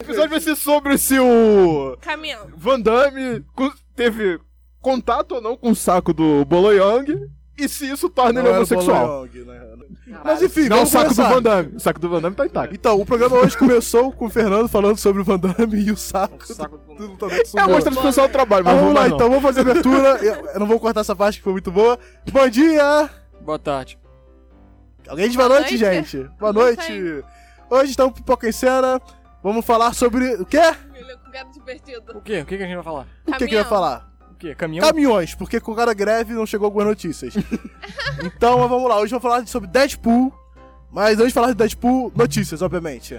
episódio vai ser sobre se o Caminhão. Van Damme teve contato ou não com o saco do Bolo Young e se isso torna ele homossexual. Mas enfim, Não o vamos saco começar. do Van Damme. O saco do Van Damme tá intacto. Então, o programa hoje começou com o Fernando falando sobre o Van Damme e o saco. do lutador de É a sumô. mostra de pessoal do trabalho, mas Vamos lá, não. então, vamos fazer a abertura. Eu não vou cortar essa parte que foi muito boa. Bom dia! Boa tarde. Alguém diz boa Boa noite, noite. gente? Boa Não noite. sei. Hoje estamos Pipoca em Cena. Vamos falar sobre o quê? Filho com gato divertido. O quê? O que a gente vai falar? O que vai falar? O quê? Caminhão? Caminhões, porque com cada greve não chegou algumas notícias. Então, vamos lá. Hoje vamos falar sobre Deadpool. Mas antes de falar de Deadpool, notícias, obviamente.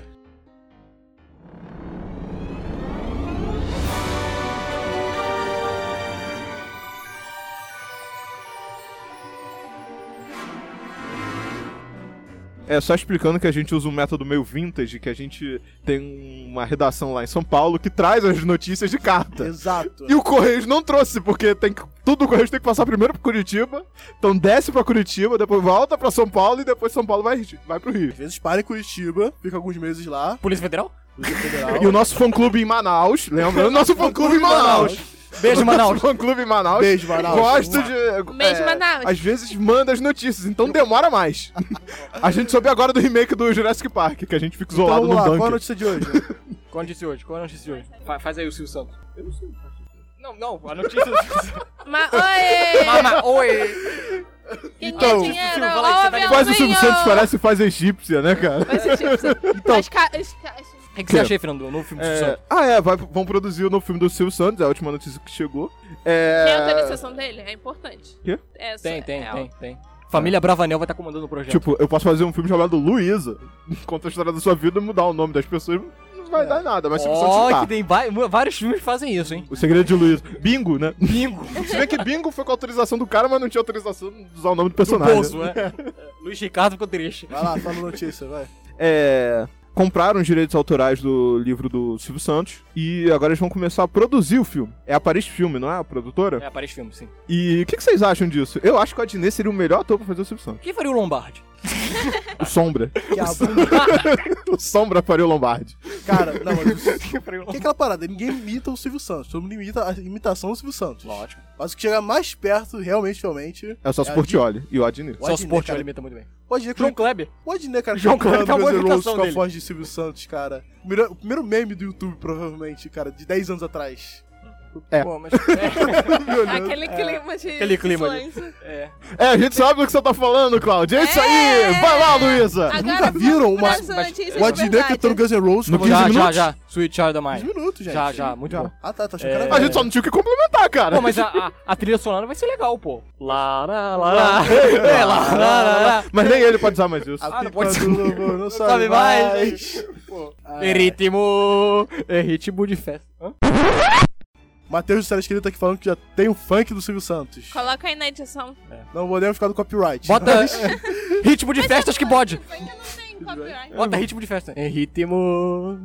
É, só explicando que a gente usa um método meio vintage, que a gente tem uma redação lá em São Paulo que traz as notícias de carta. Exato. E o Correios não trouxe, porque tudo o Correios tem que passar primeiro pro Curitiba, então desce pra Curitiba, depois volta pra São Paulo e depois São Paulo vai pro Rio. Às vezes para em Curitiba, fica alguns meses lá. Polícia Federal? Polícia Federal. E o nosso fã-clube em Manaus, lembra? O nosso fã-clube em Manaus. Beijo, Manaus. Nosso fã-clube em Manaus. Beijo, Manaus. Gosta de... Beijo, Manaus. Às vezes manda as notícias, então demora mais. A gente soube agora do remake do Jurassic Park, que a gente fica Então isolado vamos no lá, bunker. qual a notícia de hoje? Qual a notícia hoje? Qual a notícia de hoje? Faz aí o Silvio Santos. Eu não sei. Não, a notícia do Silvio Santos. Oi! Oi! Então, dinheiro, Silvio, fala aí que você tá de Faz o Silvio Santos, parece faz egípcia, né, cara? Vai ser tipo, Então, O que você achou, Fernando, no filme do Silvio Santos? vão produzir o novo filme do Silvio Santos, é a última notícia que chegou. Tem autorização dele? É importante. Quê? Tem. Família Bravanel vai estar comandando o projeto. Tipo, eu posso fazer um filme chamado Luísa, conta a história da sua vida e mudar o nome das pessoas, não vai dar nada, mas Silvio Santos tá. Que tem vários filmes que fazem isso, hein? O Segredo de Luísa. Bingo, né? Bingo. Se bem que Bingo foi com a autorização do cara, mas não tinha autorização de usar o nome do Do personagem. Bozo, né? Luiz Ricardo ficou triste. Vai lá, fala a notícia, vai. Compraram os direitos autorais do livro do Silvio Santos e agora eles vão começar a produzir o filme. É a Paris Filme, não é a produtora? É, Paris Filme, sim. E o que vocês acham disso? Eu acho que o Adnet seria o melhor ator pra fazer o Silvio Santos. Quem faria o Lombardi? O Sombra. Que a- O Sombra faria o Lombardi. Cara, não, mas Quem faria o o que é aquela parada? Ninguém imita o Silvio Santos, todo mundo imita a imitação do Silvio Santos. Lógico. Mas o que chega mais perto, realmente, É o Celso Portiolli e o Adnet. O Só o Adnet, Sport cara. imita muito bem. O Adnet, João Kleber. O Adnet, cara, João Kleber cantando acabou a Guns N' Roses imitação com a dele. voz de Silvio Santos, cara. O primeiro meme do YouTube, provavelmente, cara, de 10 anos atrás. É. Pô, mas... Aquele clima de Aquele clima ali. silêncio. A gente sabe do que você tá falando, Cláudio. É isso aí! Vai lá, Luísa! Agora Nunca viram uma- vamos para as notícias O de Adnet verdade. cantando Guns N' Roses No com 15 voz de- minutos? Já. Sweet Child of 15 Mine. minutos, gente. Já, muito bom. Ah, tá, achando que era A gente só não tinha o que complementar, cara. Pô, mas a trilha sonora vai ser legal, pô. Lá. É, lá. Mas nem ele pode usar mais isso. A não pode pipa ser. do lobo não Sabe sabe mais. mais. Pô. É ritmo de festa. Hã? Matheus de Série Esquerda tá aqui falando que já tem o funk do Silvio Santos. Coloca aí na edição. Não podemos ficar no copyright. Bota ritmo de festas que pode. Funk não tem copyright. Bota ritmo de festa. É ritmo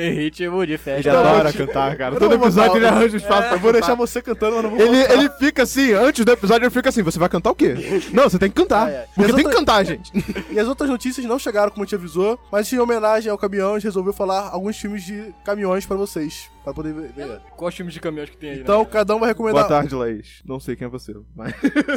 de festa. Ele adora cantar, cara. Eu Todo não vou episódio botar- ele arranja os espaço pra Eu vou deixar cantar. você cantando, mas não vou Ele fica assim, antes do episódio ele fica assim, você vai cantar o quê? Não, você tem que cantar. Ai, ai. Porque E as tem que outras- cantar, gente. E as outras notícias não chegaram como a gente avisou, mas em homenagem ao caminhão, a gente resolveu falar alguns filmes de caminhões pra vocês, pra poder ver. Quais filmes de caminhões que tem aí, Então, né? cada um vai recomendar. Boa tarde, Laís. Não sei quem é você, mas...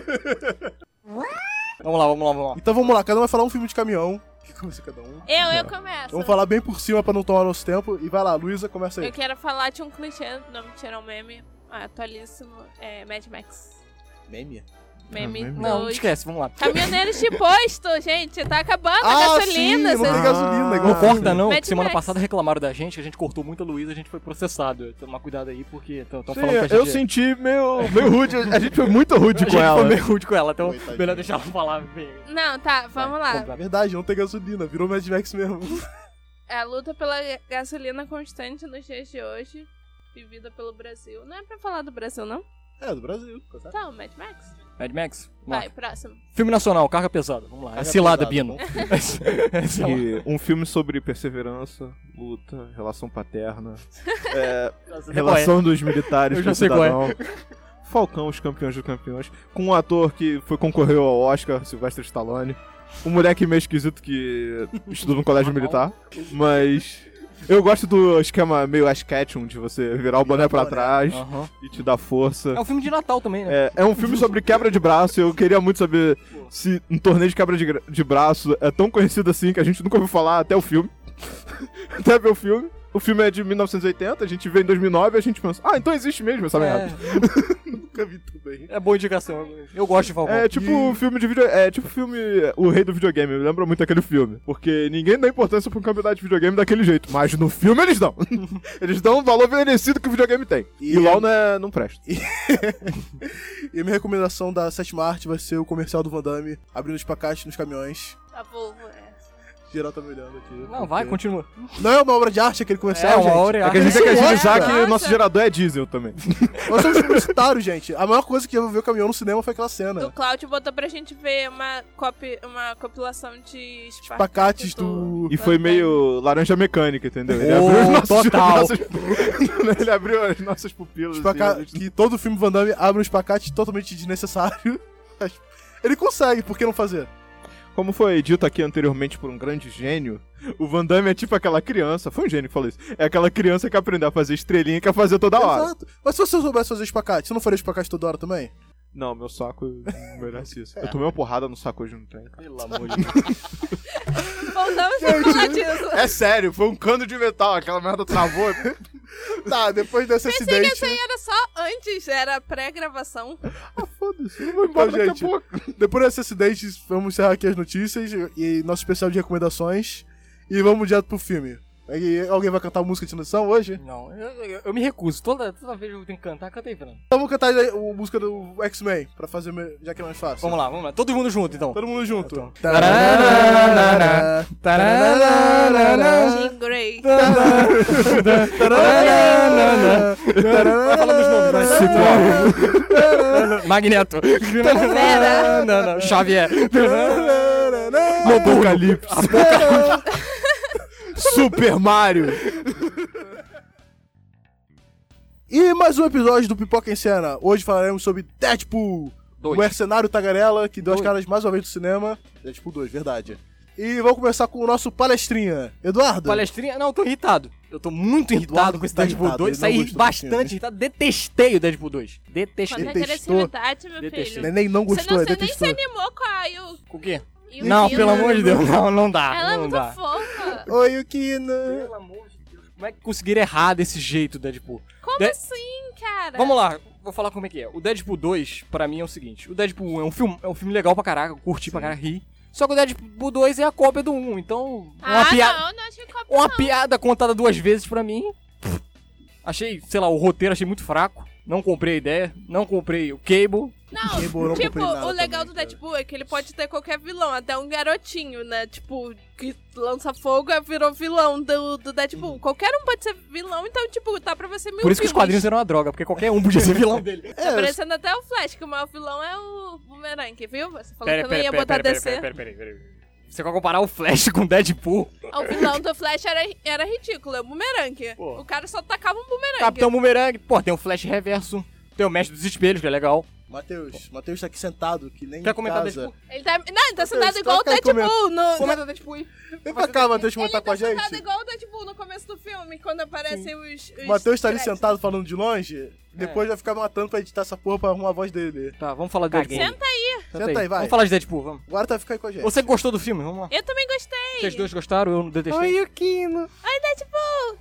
Vamos lá. Então vamos lá, cada um vai falar um filme de caminhão. Que começa cada um. Eu começo. Vamos falar bem por cima pra não tomar nosso tempo. E vai lá, Luísa, começa aí. Eu quero falar de um clichê, não mentira, um meme atualíssimo, Mad Max. Meme? Meme meme? Não, dos esquece, vamos lá. caminhoneiros de posto, gente, tá acabando a Ah, gasolina. sim, não vocês- tem gasolina. Ah. igual Não corta não, Mad que semana Max. passada reclamaram da gente, que a gente cortou muito a Luísa, a gente foi processado. Tomar cuidado aí, porque estão Sim, falando que a gente... eu senti meio rude. A gente foi muito rude A com gente ela. foi meio rude com ela, então Coitadinha. melhor deixar ela falar bem. Não, tá, vamos lá. Comprar. Verdade, não tem gasolina. Virou Mad Max mesmo. A luta pela gasolina constante nos dias de hoje, vivida pelo Brasil. Não é pra falar do Brasil, não? É, do Brasil. Tá certo? Então, Mad Max. Mad Max? Vai, próximo. Filme nacional, Carga Pesada. Vamos lá. Carga É cilada, Pesada, Bino. E um filme sobre perseverança, luta, relação paterna, Relação... relação dos militares Eu com já o sei qual é. cidadão. Falcão, os campeões dos campeões. Com um ator que concorreu ao Oscar, Sylvester Stallone. Um moleque meio esquisito que estuda no colégio militar. Mas Eu gosto do esquema meio Ash Ketchum, de você virar o boné pra trás Aham. e te dar força. É um filme de Natal também, né? É um filme sobre quebra de braço. Eu queria muito saber se um torneio de quebra de braço é tão conhecido assim que a gente nunca ouviu falar até o filme. Até ver o filme. O filme é de 1980, a gente vê em 2009 e a gente pensa, então existe mesmo essa merda. Nunca vi também. É boa indicação. Eu gosto de Falcão. É tipo filme de vídeo. É tipo filme O Rei do Videogame, me lembra muito aquele filme. Porque ninguém dá importância pra um campeonato de videogame daquele jeito. Mas no filme eles dão. Eles dão o valor merecido que o videogame tem. E LOL não presta. E a minha recomendação da sétima arte vai ser o comercial do Van Damme, abrindo os pacotes nos caminhões. A Volvo, Geral tá me olhando aqui. Não, vai, continua. Não é uma obra de arte aquele comercial, É uma gente. obra de É que a gente Isso tem que é, agilizar que nossa. o nosso gerador é diesel também. Nós somos publicitários, gente. A maior coisa que eu vi o caminhão no cinema foi aquela O cena. Cláudio botou pra gente ver uma compilação de Pacates do... E foi meio laranja mecânica, entendeu? Ele Oh, abriu os nossos, total. Ele abriu as nossas pupilas. assim, Que todo filme Van Damme abre uns pacates totalmente desnecessário. Ele consegue, por que não fazer? Como foi dito aqui anteriormente por um grande gênio, o Van Damme é tipo aquela criança, foi um gênio que falou isso, é aquela criança que aprendeu a fazer estrelinha e quer fazer toda hora. Exato. Mas se você soubesse fazer espacate, você não faria espacate toda hora também? Não, meu saco não merece isso. Eu tomei uma porrada no saco hoje no trem. Pelo amor de Deus. Voltamos a falar disso. É sério, foi um cano de metal, aquela merda travou. Tá, depois desse Pensei que acidente... essa aí era só antes, era pré-gravação. Foda-se, eu vou embora Então, daqui gente, a pouco. depois desse acidente, vamos encerrar aqui as notícias e nosso especial de recomendações. E vamos direto pro filme. E alguém vai cantar música de transição hoje? Não, eu me recuso. Toda vez que eu tenho que cantar, canta aí, Fernando. Então vamos cantar a música do X-Men, pra fazer, já que é mais fácil. Vamos lá. Todo mundo junto, então. Todo mundo junto. Então. Tarararara, tarararara, Jean Grey. tarararara, Vai falando os nomes, vai. tarararara, Magneto. Vera. Não. Xavier. Apocalipse. Super Mario. E mais um episódio do Pipoca em Cena. Hoje falaremos sobre Deadpool, o mercenário tagarela que deu as caras mais uma vez do cinema. Deadpool 2, verdade. E vamos começar com o nosso palestrinha. Eduardo? Palestrinha? Não, eu tô irritado. Eu tô muito irritado Eduardo com esse tá Deadpool irritado, 2. ele não Saí gostou do bastante filme. irritado. Detestei o Deadpool 2. Detestei. Quanta Detestou. agressividade, meu Detestei. filho. Neném não Você gostou, não, é você nem se detestou. animou com a Yu. O quê? Yukino. Não, pelo amor de Deus. Não dá. Ela é não muito dá. fofa. Oi, Yukino. Pelo amor de Deus. Como é que conseguiram errar desse jeito, Deadpool? Como assim, cara? Vamos lá, vou falar como é que é. O Deadpool 2, pra mim, é o seguinte. O Deadpool 1 é um filme legal pra caraca, eu curti pra caraca, ri. Só que o Deadpool 2 é a cópia do 1, então... Não achei cópia Uma não. piada contada 2 vezes pra mim. Achei, sei lá, o roteiro achei muito fraco. Não comprei a ideia, não comprei o Cable. Não, Queimou, não tipo, comprei nada o legal também, do cara. Deadpool é que ele pode ter qualquer vilão, até um garotinho, né? Tipo, que lança fogo virou vilão do Deadpool. Qualquer um pode ser vilão, então, tipo, tá pra você mil Por isso que os filmes. quadrinhos eram uma droga, porque qualquer um podia ser vilão dele. Tá parecendo até o Flash, que o maior vilão é o Boomerang, viu? Você falou que eu não ia botar pera, DC. pera. Você vai comparar o Flash com o Deadpool? O vilão do Flash era ridículo, é o Boomerang. Pô. O cara só tacava um Boomerang. Capitão Boomerang, pô, tem o Flash Reverso, tem o Mestre dos Espelhos, que é legal. Matheus tá aqui sentado, que nem Quer em comentar casa. Deadpool? Ele tá sentado Matheus, igual o troca aí, Deadpool no... Comenta Deadpool aí. Vem pra cá, Matheus, Ele comentar com a tá sentado gente. igual o Deadpool no começo do filme, quando aparecem os O Matheus tá ali créditos. sentado falando de longe, depois vai ficar matando pra editar essa porra pra arrumar a voz dele. Tá, vamos falar de Deadpool. Senta aí. Senta aí, vai. Vamos falar de Deadpool, vamos. Agora tu vai ficar aí com a gente. Você gostou do filme? Vamos lá. Eu também gostei. Vocês dois gostaram? Eu não detestei. Yukino. Oi, Deadpool.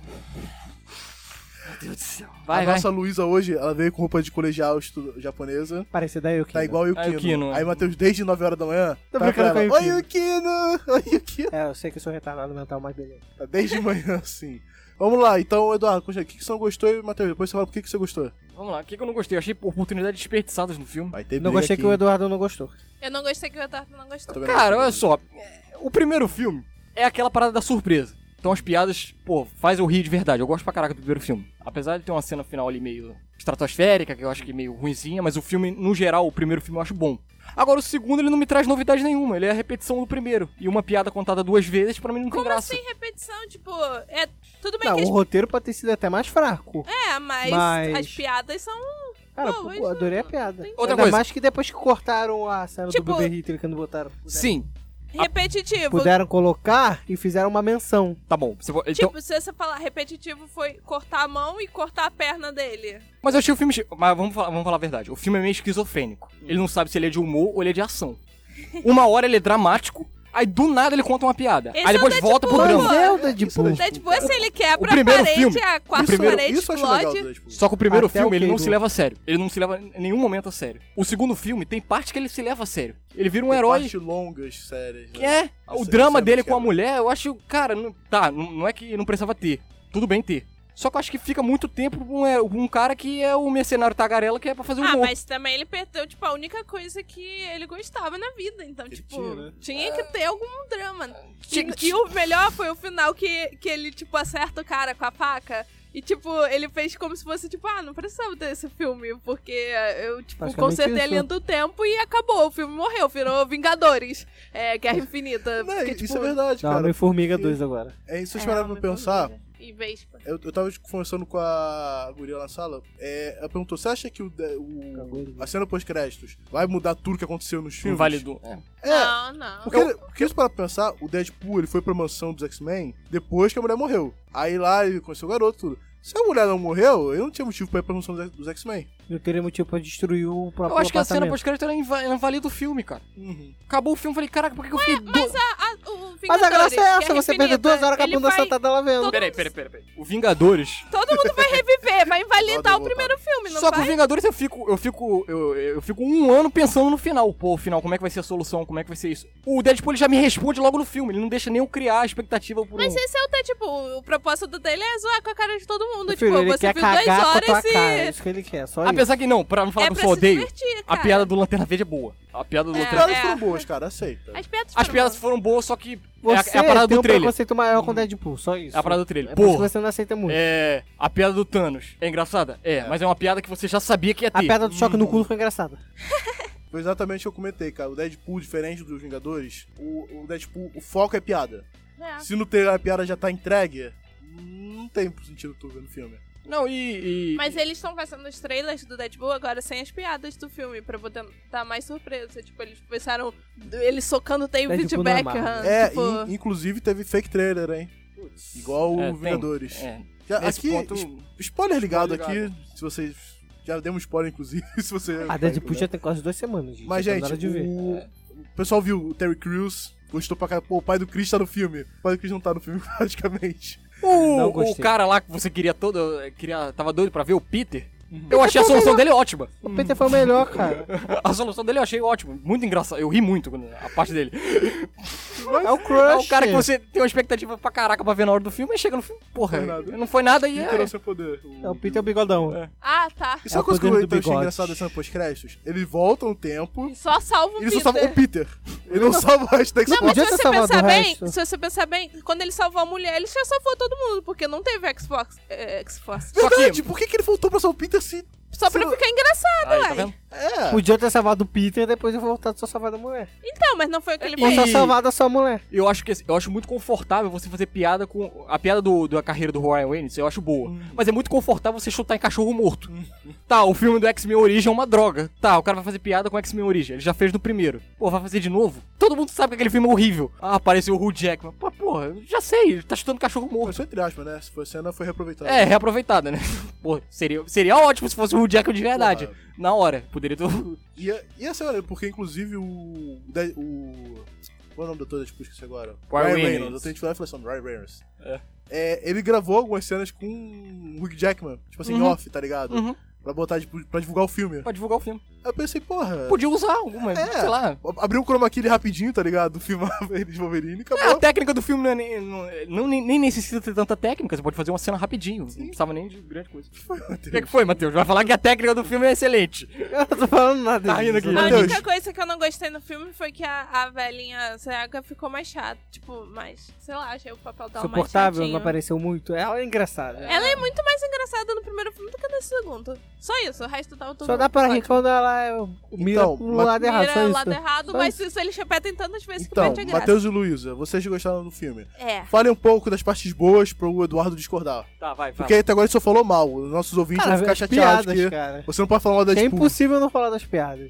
Meu Deus do céu. A Vai. nossa Luísa hoje, ela veio com roupa de colegial japonesa. Parece da Yukino. Tá igual o Yukino. Yukino. Aí, Matheus, desde 9 horas da manhã, Tô tá brincando pra com a ela, Oi, Yukino! Oi, Yukino! É, eu sei que eu sou retardado mental, mas beleza. Tá desde manhã, assim. Vamos lá, então, Eduardo, o que você não gostou e, Matheus, depois você fala por que você gostou. Vamos lá. O que eu não gostei? Eu achei oportunidades desperdiçadas no filme. Vai ter Não briga gostei aqui. que o Eduardo não gostou. Eu não gostei que o Eduardo não gostou. Também não Cara, gostei. olha só. O primeiro filme é aquela parada da surpresa. Então as piadas, pô, faz eu rir de verdade. Eu gosto pra caraca do primeiro filme. Apesar de ter uma cena final ali meio estratosférica, que eu acho que é meio ruinzinha, mas o filme, no geral, o primeiro filme eu acho bom. Agora o segundo, ele não me traz novidade nenhuma. Ele é a repetição do primeiro. E uma piada contada 2 vezes, pra mim não tem Como graça. assim repetição? Tipo, é tudo bem Não, que o roteiro pode ter sido até mais fraco. mas as piadas são... Cara, Pô, eu adorei a piada. Entendi. Outra Ainda coisa. mais que depois que cortaram a cena Tipo- do bebê Hitler quando botaram. Sim. Repetitivo. Puderam colocar e fizeram uma menção. Tá bom. Então, Tipo, se você falar repetitivo, foi cortar a mão e cortar a perna dele. mas eu achei o filme... Mas vamos falar a verdade. O filme é meio esquizofrênico. Ele não sabe se ele é de humor ou ele é de ação. Uma hora ele é dramático, aí do nada ele conta uma piada. Esse Aí depois é o volta pro Deadpool, drama. Mas é o Isso é Deadpool. Deadpool, se ele quebra O a primeiro parede, filme- a quarta Primeiro, parede isso eu acho legal do explode. Deadpool. Só que o primeiro Até filme o ele não Cable. se leva a sério. Ele não se leva em nenhum momento a sério. O segundo filme tem parte que ele se leva a sério. Ele vira um Tem herói. partes longas, sérias. Que é. O Isso- drama isso é dele muito com a quebra. mulher, eu acho, cara, não é que não precisava ter. Tudo bem ter. Só que eu acho que fica muito tempo com um cara que é o mercenário tagarela que é pra fazer o Ah, humor. mas também ele perdeu, tipo, a única coisa que ele gostava na vida. Então, Ele tipo, tinha, né? tinha que ter algum drama. Tinha- E o melhor foi o final que ele, tipo, acerta o cara com a faca. E, tipo, ele fez como se fosse, tipo, não precisava ter esse filme, porque eu, tipo, Praticamente consertei a isso. linha do tempo e acabou. O filme morreu, virou Vingadores. Guerra Infinita. Não, porque, isso tipo, é verdade, Não, cara. Homem-Formiga porque- 2 agora. É isso, eu esperava pra pensar. E Vespa. Eu tava conversando com a guria na sala. Ela perguntou: você acha que a cena pós-créditos vai mudar tudo que aconteceu nos filmes? Invalidou. É. Não. Porque se parar pra pensar, o Deadpool ele foi pra mansão dos X-Men depois que a mulher morreu. Aí lá ele conheceu o garoto, tudo. Se a mulher não morreu, eu não tinha motivo pra ir pra mansão dos X-Men. Não teria motivo pra destruir o próprio Eu acho que a cena apartamento. pós-crédito ela invalida o filme, cara. Acabou o filme, eu falei, caraca, por que eu fiquei... O Vingadores, Mas a graça é essa, Guerra você perde Infinita, 2 horas com a ele bunda vai- sentada lá vendo. Peraí. O Vingadores... Todo mundo vai reviver, vai invalidar o Volta. primeiro filme, não Só que vai? o Vingadores eu fico um ano pensando no final. Pô, o final, como é que vai ser a solução, como é que vai ser isso? O Deadpool ele já me responde logo no filme, ele não deixa nem eu criar a expectativa por Mas esse é o Deadpool, o propósito dele é zoar com a cara de todo mundo. Meu Tipo, filho, ele você quer viu 2 cagar com a tua horas cara, é e... isso que ele quer, só isso. Apesar que não, pra não falar que eu pra só se odeio, divertir, a cara. piada do Lanterna Verde é boa. A piada do As Lanterna piadas É. foram boas, cara, aceita. As piadas As foram piadas boas. foram boas, só que Você é a parada tem do um trailer. preconceito maior com o Deadpool, só isso. É a parada do trailer. É por isso Porra, que você não aceita muito. a piada do Thanos é engraçada? É, mas é uma piada que você já sabia que ia ter. A pedra do choque no cu foi engraçada. Foi exatamente o que eu comentei, cara. O Deadpool, diferente dos Vingadores, o Deadpool, o foco é piada. É. Se no trailer a piada já tá entregue, não tem sentido tu ver no filme. Não, e... Mas eles estão fazendo os trailers do Deadpool agora sem as piadas do filme, pra poder dar mais surpresa. Tipo, eles começaram ele socando o David Deadpool não é Beckham. Marvel. Tipo, Inclusive teve fake trailer, hein? Igual É, o Vingadores. É. Já, Nesse aqui, ponto- spoiler ligado Spoiler aqui, se vocês... Já demos spoiler, inclusive, se você... A Deadpool já tem quase 2 semanas, gente. Mas, Tá na gente, hora de ver. o pessoal viu o Terry Crews, gostou pra caralho. Pô, o pai do Chris tá no filme. O pai do Chris não tá no filme, praticamente. Não O gostei. cara lá que você queria tava doido pra ver, o Peter. Eu achei a solução dele ótima. O Peter foi o melhor, cara. A solução dele eu achei ótima. Muito engraçado. Eu ri muito com a parte dele. É o É Crush. o cara que você tem uma expectativa pra caraca pra ver na hora do filme, e chega no filme, porra, Não foi nada. não foi nada e Peter é... sem poder. É o Peter é o bigodão. ah, tá. E sabe É uma coisa o que eu poder do então achei bigode. engraçado dessa pós-créditos? Ele volta no tempo E só salva o e ele só Peter. salva o Peter. Ele não salva o resto da Não, mas Xbox. Podia se ter você salvado pensar o bem, resto. se você pensar bem, quando ele salvou a mulher, ele já salvou todo mundo, porque não teve Xbox. Xbox. Só Verdade, que... por que ele voltou pra salvar o Peter se... Só pra ficar engraçado, Aí, ué. tá vendo? É. Podia ter salvado o Peter e depois eu voltado só salvado a mulher. Então, mas não foi o que ele Ou fez. só salvado a sua mulher. Eu acho muito confortável você fazer piada com... A piada da carreira do Ryan Reynolds eu acho boa. Mas é muito confortável você chutar em cachorro morto. Tá, o filme do X-Men Origem é uma droga. Tá, o cara vai fazer piada com X-Men Origem. Ele já fez no primeiro. Pô, vai fazer de novo? Todo mundo sabe que aquele filme é horrível. Ah, apareceu o Hugh Jackman. Pô, porra, eu já sei. Ele tá chutando cachorro Mas morto. foi entre aspas, né? Se foi cena, foi reaproveitada. É, reaproveitada, né? Pô, seria ótimo se fosse o Hugh Jackman de verdade. Porra. Na hora. Poderia ter... Ia ser maneiro, porque inclusive qual é o nome do ator? Tipo, esqueci agora. Ryan Reynolds. Reynolds. Eu tenho que falar a inflação, Ryan Reynolds. É. Ele gravou algumas cenas com o Hugh Jackman, tipo assim, Uhum. off, tá ligado? Uhum. Pra botar, tipo, pra divulgar o filme. Pra divulgar o filme. Aí eu pensei, porra... Podia usar alguma, sei lá. Abriu um chroma key rapidinho, tá ligado? Filmava ele de Wolverine e É, a acabou. técnica do filme nem necessita ter tanta técnica, você pode fazer uma cena rapidinho, não precisava nem de grande coisa. O que foi, Matheus? Vai falar que a técnica do filme é excelente. Eu não tô falando nada Tá rindo disso. aqui. A Matheus. única coisa que eu não gostei no filme foi que a velhinha cega ficou mais chata. Tipo, mais... Sei lá, achei o papel dela mais Suportável, chatinho. não apareceu muito. Ela é engraçada. Ela é muito mais engraçada no primeiro filme do que no segundo. Só isso, o resto tava tudo Só dá pra rir ótimo. quando ela mira Então, pro lado errado, Mira só o isso. lado errado, Só mas isso. isso eles repetem tantas vezes que Então, perde a graça. Matheus e Luísa, vocês gostaram do filme. É. Falem um pouco das partes boas pro Eduardo discordar. Tá, vai, Porque até agora ele só falou mal. Os nossos ouvintes Cara, vão ficar as chateados piadas, que cara. você não pode falar mal da É Deadpool. impossível não falar das piadas.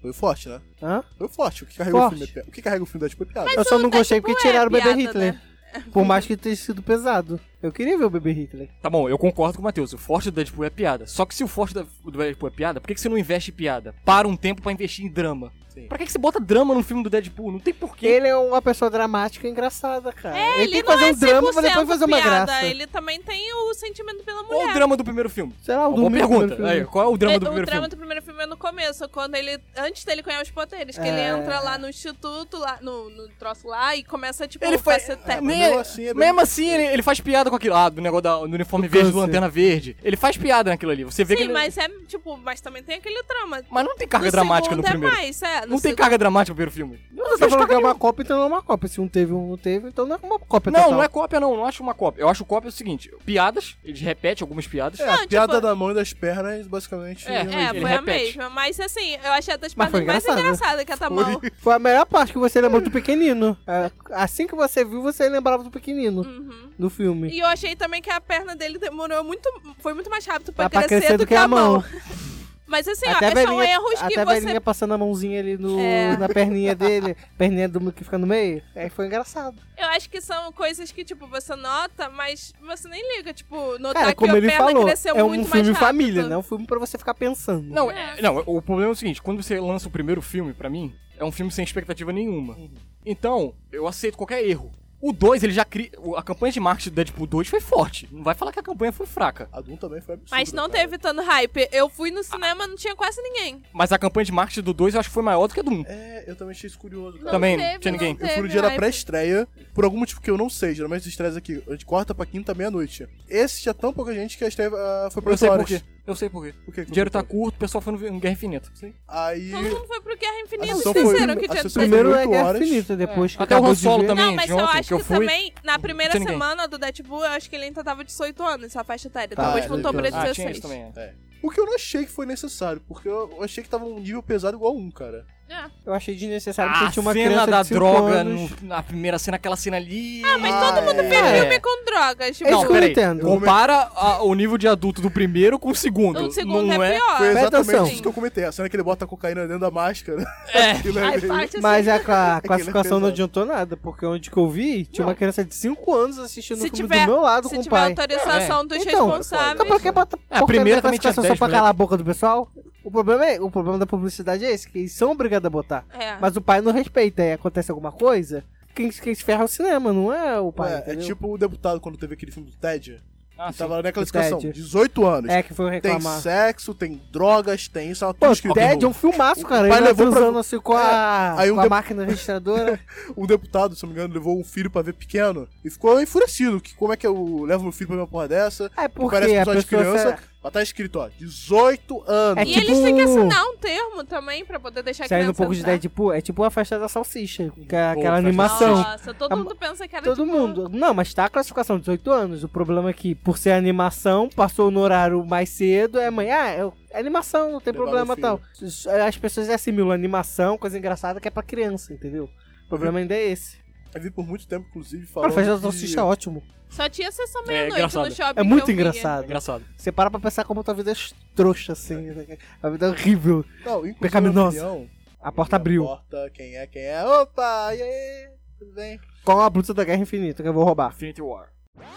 Foi o forte, né? Hã? Foi o forte. O que carrega Forte. o filme? O que carrega o filme Deadpool é piada. Mas Eu só não o gostei Deadpool porque tiraram o bebê piada, Hitler. né? Por mais que tenha sido pesado. Eu queria ver o bebê Hitler. Tá bom, eu concordo com o Matheus. O forte do Deadpool é piada. Só que se o forte do Deadpool é piada, por que você não investe em piada? Para um tempo pra investir em drama. Sim. Pra que você bota drama no filme do Deadpool? Não tem porquê. Ele é uma pessoa dramática e engraçada, cara. Ele tem que não fazer é um drama pra depois 100% fazer uma piada, graça. ele também tem o sentimento pela Qual o mulher. drama do primeiro filme? Sei lá, o Uma boa dormir no pergunta. primeiro filme. Aí, qual é o drama do O primeiro drama filme? do primeiro filme é no começo, quando ele. Antes dele ganhar os poderes, que ele É. entra lá no instituto, lá, no troço lá, e começa, tipo, Ele vai faz. ser mas técnico. mesmo assim é bem Mesmo assim, ele faz piada com aquilo. Do negócio do uniforme Do verde, do câncer. lanterna verde. Ele faz piada naquilo ali. Você vê que Sim, ele. mas é, tipo, mas também tem aquele drama. Mas não tem carga No dramática no segundo primeiro. É mais, no Não tem segundo- carga dramática no primeiro filme. Você tá falando que é uma cópia, então não é uma cópia. Se um teve, um não teve, então não é uma cópia Não, total. não é cópia, não. Não acho uma cópia. Eu acho cópia o seguinte: piadas, eles repetem algumas piadas. É, Não, a piada tipo- da mão e das pernas, basicamente. É, É, Ele foi a repete. mesma. Mas assim, eu achei a das Mas foi partes mais engraçado. engraçada que a da mão. Foi a melhor parte que você lembrou do pequenino. É, assim que você viu, você lembrava do pequenino Uhum. do filme. E eu achei também que a perna dele demorou muito. Foi muito mais rápido pra Pra crescer do que a mão. Mas assim, ó, Até a são velhinha, erros que até a você. velhinha passando a mãozinha ali É. na perninha dele, perninha que fica no meio. Aí foi engraçado. Eu acho que são coisas que, tipo, você nota, mas você nem liga. Tipo, notar Cara, que como a ele perna falou, cresceu é um muito filme mais rápido. família, não é um filme pra você ficar pensando. Não, não, o problema é o seguinte: quando você lança o primeiro filme, pra mim, é um filme sem expectativa nenhuma. Então, eu aceito qualquer erro. O 2, ele já cria. A campanha de marketing do Deadpool 2 foi forte. Não vai falar que a campanha foi fraca. A Doom também foi absurdo. Mas não cara. teve tanto hype. Eu fui no cinema, não tinha quase ninguém. Mas a campanha de marketing do 2 eu acho que foi maior do que a do 1. É, eu também achei isso curioso, cara. Não Também, teve, tinha ninguém. não Eu fui no teve dia da hype. pré-estreia, por algum motivo que eu não sei, geralmente as estreias aqui, a gente corta pra quinta, meia-noite. Esse tinha tão pouca gente que a estreia foi por Eu sei 8 por horas. quê. Eu sei por quê. Por quê? O dinheiro tá curto, o pessoal foi no Guerra Infinita. Sim. Aí... Todo mundo foi pro Guerra Infinita. A Vocês sessão foi- esqueceram que a tinha sessão Primeiro foi é 8 Guerra horas. Infinita, depois que Até o acabou Han de Solo ver. também. Não, mas de eu ontem, acho que eu que fui. também, na primeira Tinha ninguém. semana do Deadpool, eu acho que ele ainda tava 18 anos, essa faixa etária. Tá, Depois é, voltou pra 18 Ah, tinha 16. isso também. É. O que eu não achei que foi necessário, porque eu achei que tava um nível pesado igual um, cara. É. Eu achei desnecessário porque A tinha uma cena criança da de 5 droga anos. na primeira cena, aquela cena ali. Ah, mas todo mundo vê é. filme com drogas. Tipo, É isso Não, que eu peraí. entendo. Compara o nível de adulto do primeiro com o segundo. o segundo não é pior. Foi exatamente atenção. isso que eu comentei. A cena que ele bota a cocaína dentro da máscara. É. Aquilo Ai, meio- parte assim. Mas a Aquele é classificação não pesado. adiantou nada, porque onde que eu vi, tinha uma criança de 5 anos assistindo o Se filme tiver, do meu lado se com o tiver pai. autorização dos Então, responsáveis. Então pra que bota A porcaria primeira da também tinha classificação 10, só pra moleque. calar a boca do pessoal? O problema da publicidade é esse, que eles são obrigados a botar. É. Mas o pai não respeita, e acontece alguma coisa, quem se ferra é o cinema, não é o pai, Ué, é entendeu? tipo o deputado quando teve aquele filme do Ted. Ah, que sim. tava na classificação. Ted. 18 anos. É, que foi Tem reclamar. sexo, tem drogas, tem isso. Ela Pô, tudo escrito Ted é no- um filmaço, cara. O pai Ele levou pra- transando assim com a, aí um com a de- máquina registradora. Um deputado, se não me engano, levou um filho pra ver pequeno e ficou enfurecido. Que como é que eu levo meu filho pra ver uma porra dessa? É porque Parece a pessoa de pessoa... criança. Mas tá escrito, ó, 18 anos. É E tipo- eles têm que assinar um termo também pra poder deixar a Saindo criança um pouco de entrar. Deadpool, é tipo a festa da salsicha, que é Pô, aquela festa da animação. Nossa, todo A- mundo pensa que era Todo tipo... mundo. Não, mas tá a classificação 18 anos. O problema é que, por ser animação, passou no horário mais cedo, é mãe, é animação, não tem Levar problema o tal. As pessoas assimilam animação, coisa engraçada que é pra criança, entendeu? O problema ainda é esse. Eu vi por muito tempo, inclusive, Cara, falando a festa da que- salsicha é ótimo. Só tinha sessão meia-noite engraçado. no shopping. É muito que eu via. engraçado. Engraçado. Você para pra pensar como tua vida é trouxa, assim. né? A vida é horrível. Não, inclusive, Pecaminosa. na opinião, A porta abriu. Porta, quem é? Opa, e aí? Tudo bem? Com a blusa da Guerra Infinita, que eu vou roubar. Infinity War.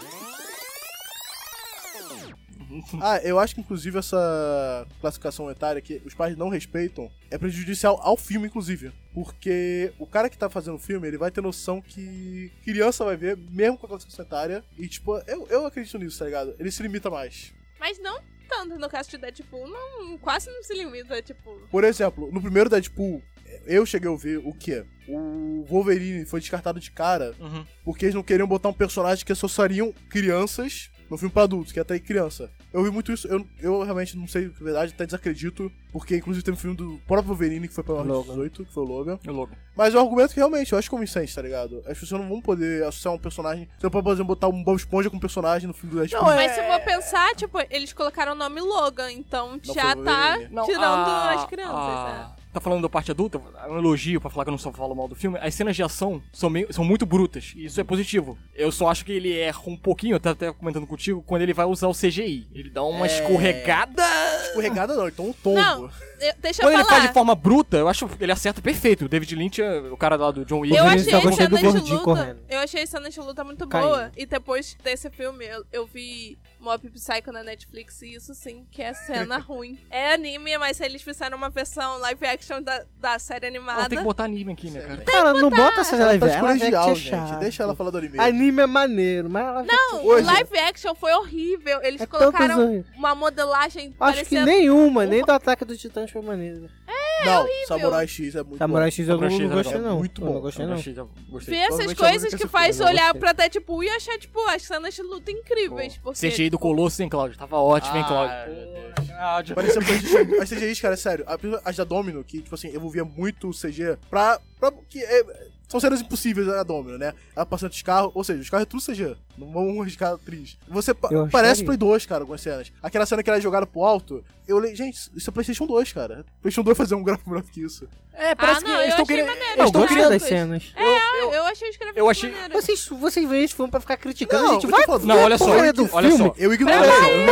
Ah, eu acho que inclusive essa classificação etária que os pais não respeitam é prejudicial ao filme, inclusive. Porque o cara que tá fazendo o filme, ele vai ter noção que criança vai ver, mesmo com a classificação etária. E, tipo, eu acredito nisso, tá ligado? Ele se limita mais. Mas não tanto no caso de Deadpool, não, quase não se limita, tipo... Por exemplo, no primeiro Deadpool, eu cheguei a ver o quê? O Wolverine foi descartado de cara Uhum. porque eles não queriam botar um personagem que associariam crianças no filme pra adultos, que é até criança. Eu vi muito isso, eu realmente não sei, na verdade, até desacredito, porque inclusive teve um filme do próprio Wolverine que foi pra maior de Logan. 18, que foi o Logan. É louco. Mas é um argumento que realmente eu acho convincente, tá ligado? As pessoas não vão poder associar um personagem. Você não pode, por exemplo, botar um Bob Esponja com um personagem no filme do Deadpool. Não, Mas se eu vou pensar, tipo, eles colocaram o nome Logan, então Não já foi tá Wolverine. tirando as crianças, né? Tá falando da parte adulta, um elogio pra falar que eu não só falo mal do filme. As cenas de ação são muito brutas, e isso é positivo. Eu só acho que ele erra um pouquinho, eu tava até comentando contigo, quando ele vai usar o CGI. Ele dá uma escorregada escorregada não, então um tombo. Não, deixa Quando eu ele falar. faz de forma bruta, eu acho que ele acerta perfeito. O David Lynch, o cara lá do John Wick. Eu Eu achei só gostei do cenas de gordinho luta. correndo. Eu achei cenas de luta muito Caindo. boa. E depois desse filme, eu vi Mob Psycho na Netflix. E isso sim, que é cena ruim. É anime, mas eles fizeram uma versão live action da série animada. Tem que botar anime aqui, né, cara? Cara, não bota essa Ela live tá de action, colegial, é gente. chato. Deixa ela falar do anime. Anime é maneiro, mas ela Não, Hoje- o live action foi horrível. Eles É colocaram tantas- uma modelagem acho que parecendo... nenhuma, nem do Ataque dos Titãs foi maneiro. Não, Samurai X é muito Samurai bom. X eu Samurai X não é gostei legal. não. Muito Eu não bom. gostei não. Gostei. Ver essas Provavelmente coisas alguém que que faz assistiu, eu olhar gostei. pra Deadpool e achar, tipo, as cenas de luta incríveis. Porque... CGI do Colosso, hein, Cláudio? Tava ótimo, hein, Cláudio? Cláudio. Parecia coisa as CGIs, cara, é sério. As da Domino, que, tipo assim, envolvia muito o CG pra que são cenas impossíveis a Domino, né? Ela passando os carros, ou seja, os carros é tudo CG. Não vão arriscar a atriz. Você Eu parece acharia. Play 2, cara, algumas cenas. Aquela cena que ela é jogada pro alto, eu olhei, gente, isso é PlayStation 2, cara. PlayStation 2 fazer um gráfico melhor que isso. É, parece que não, eles eu estão achei querendo. maneiro. Eles Eu estão gostei criando. das cenas. Eu achei os gráficos eu achei- maneiros. Vocês veem esse filme pra ficar criticando, Não, a gente eu tô vai falando- ver Não, olha a só, porcaria do olha filme. só. Eu ignorei.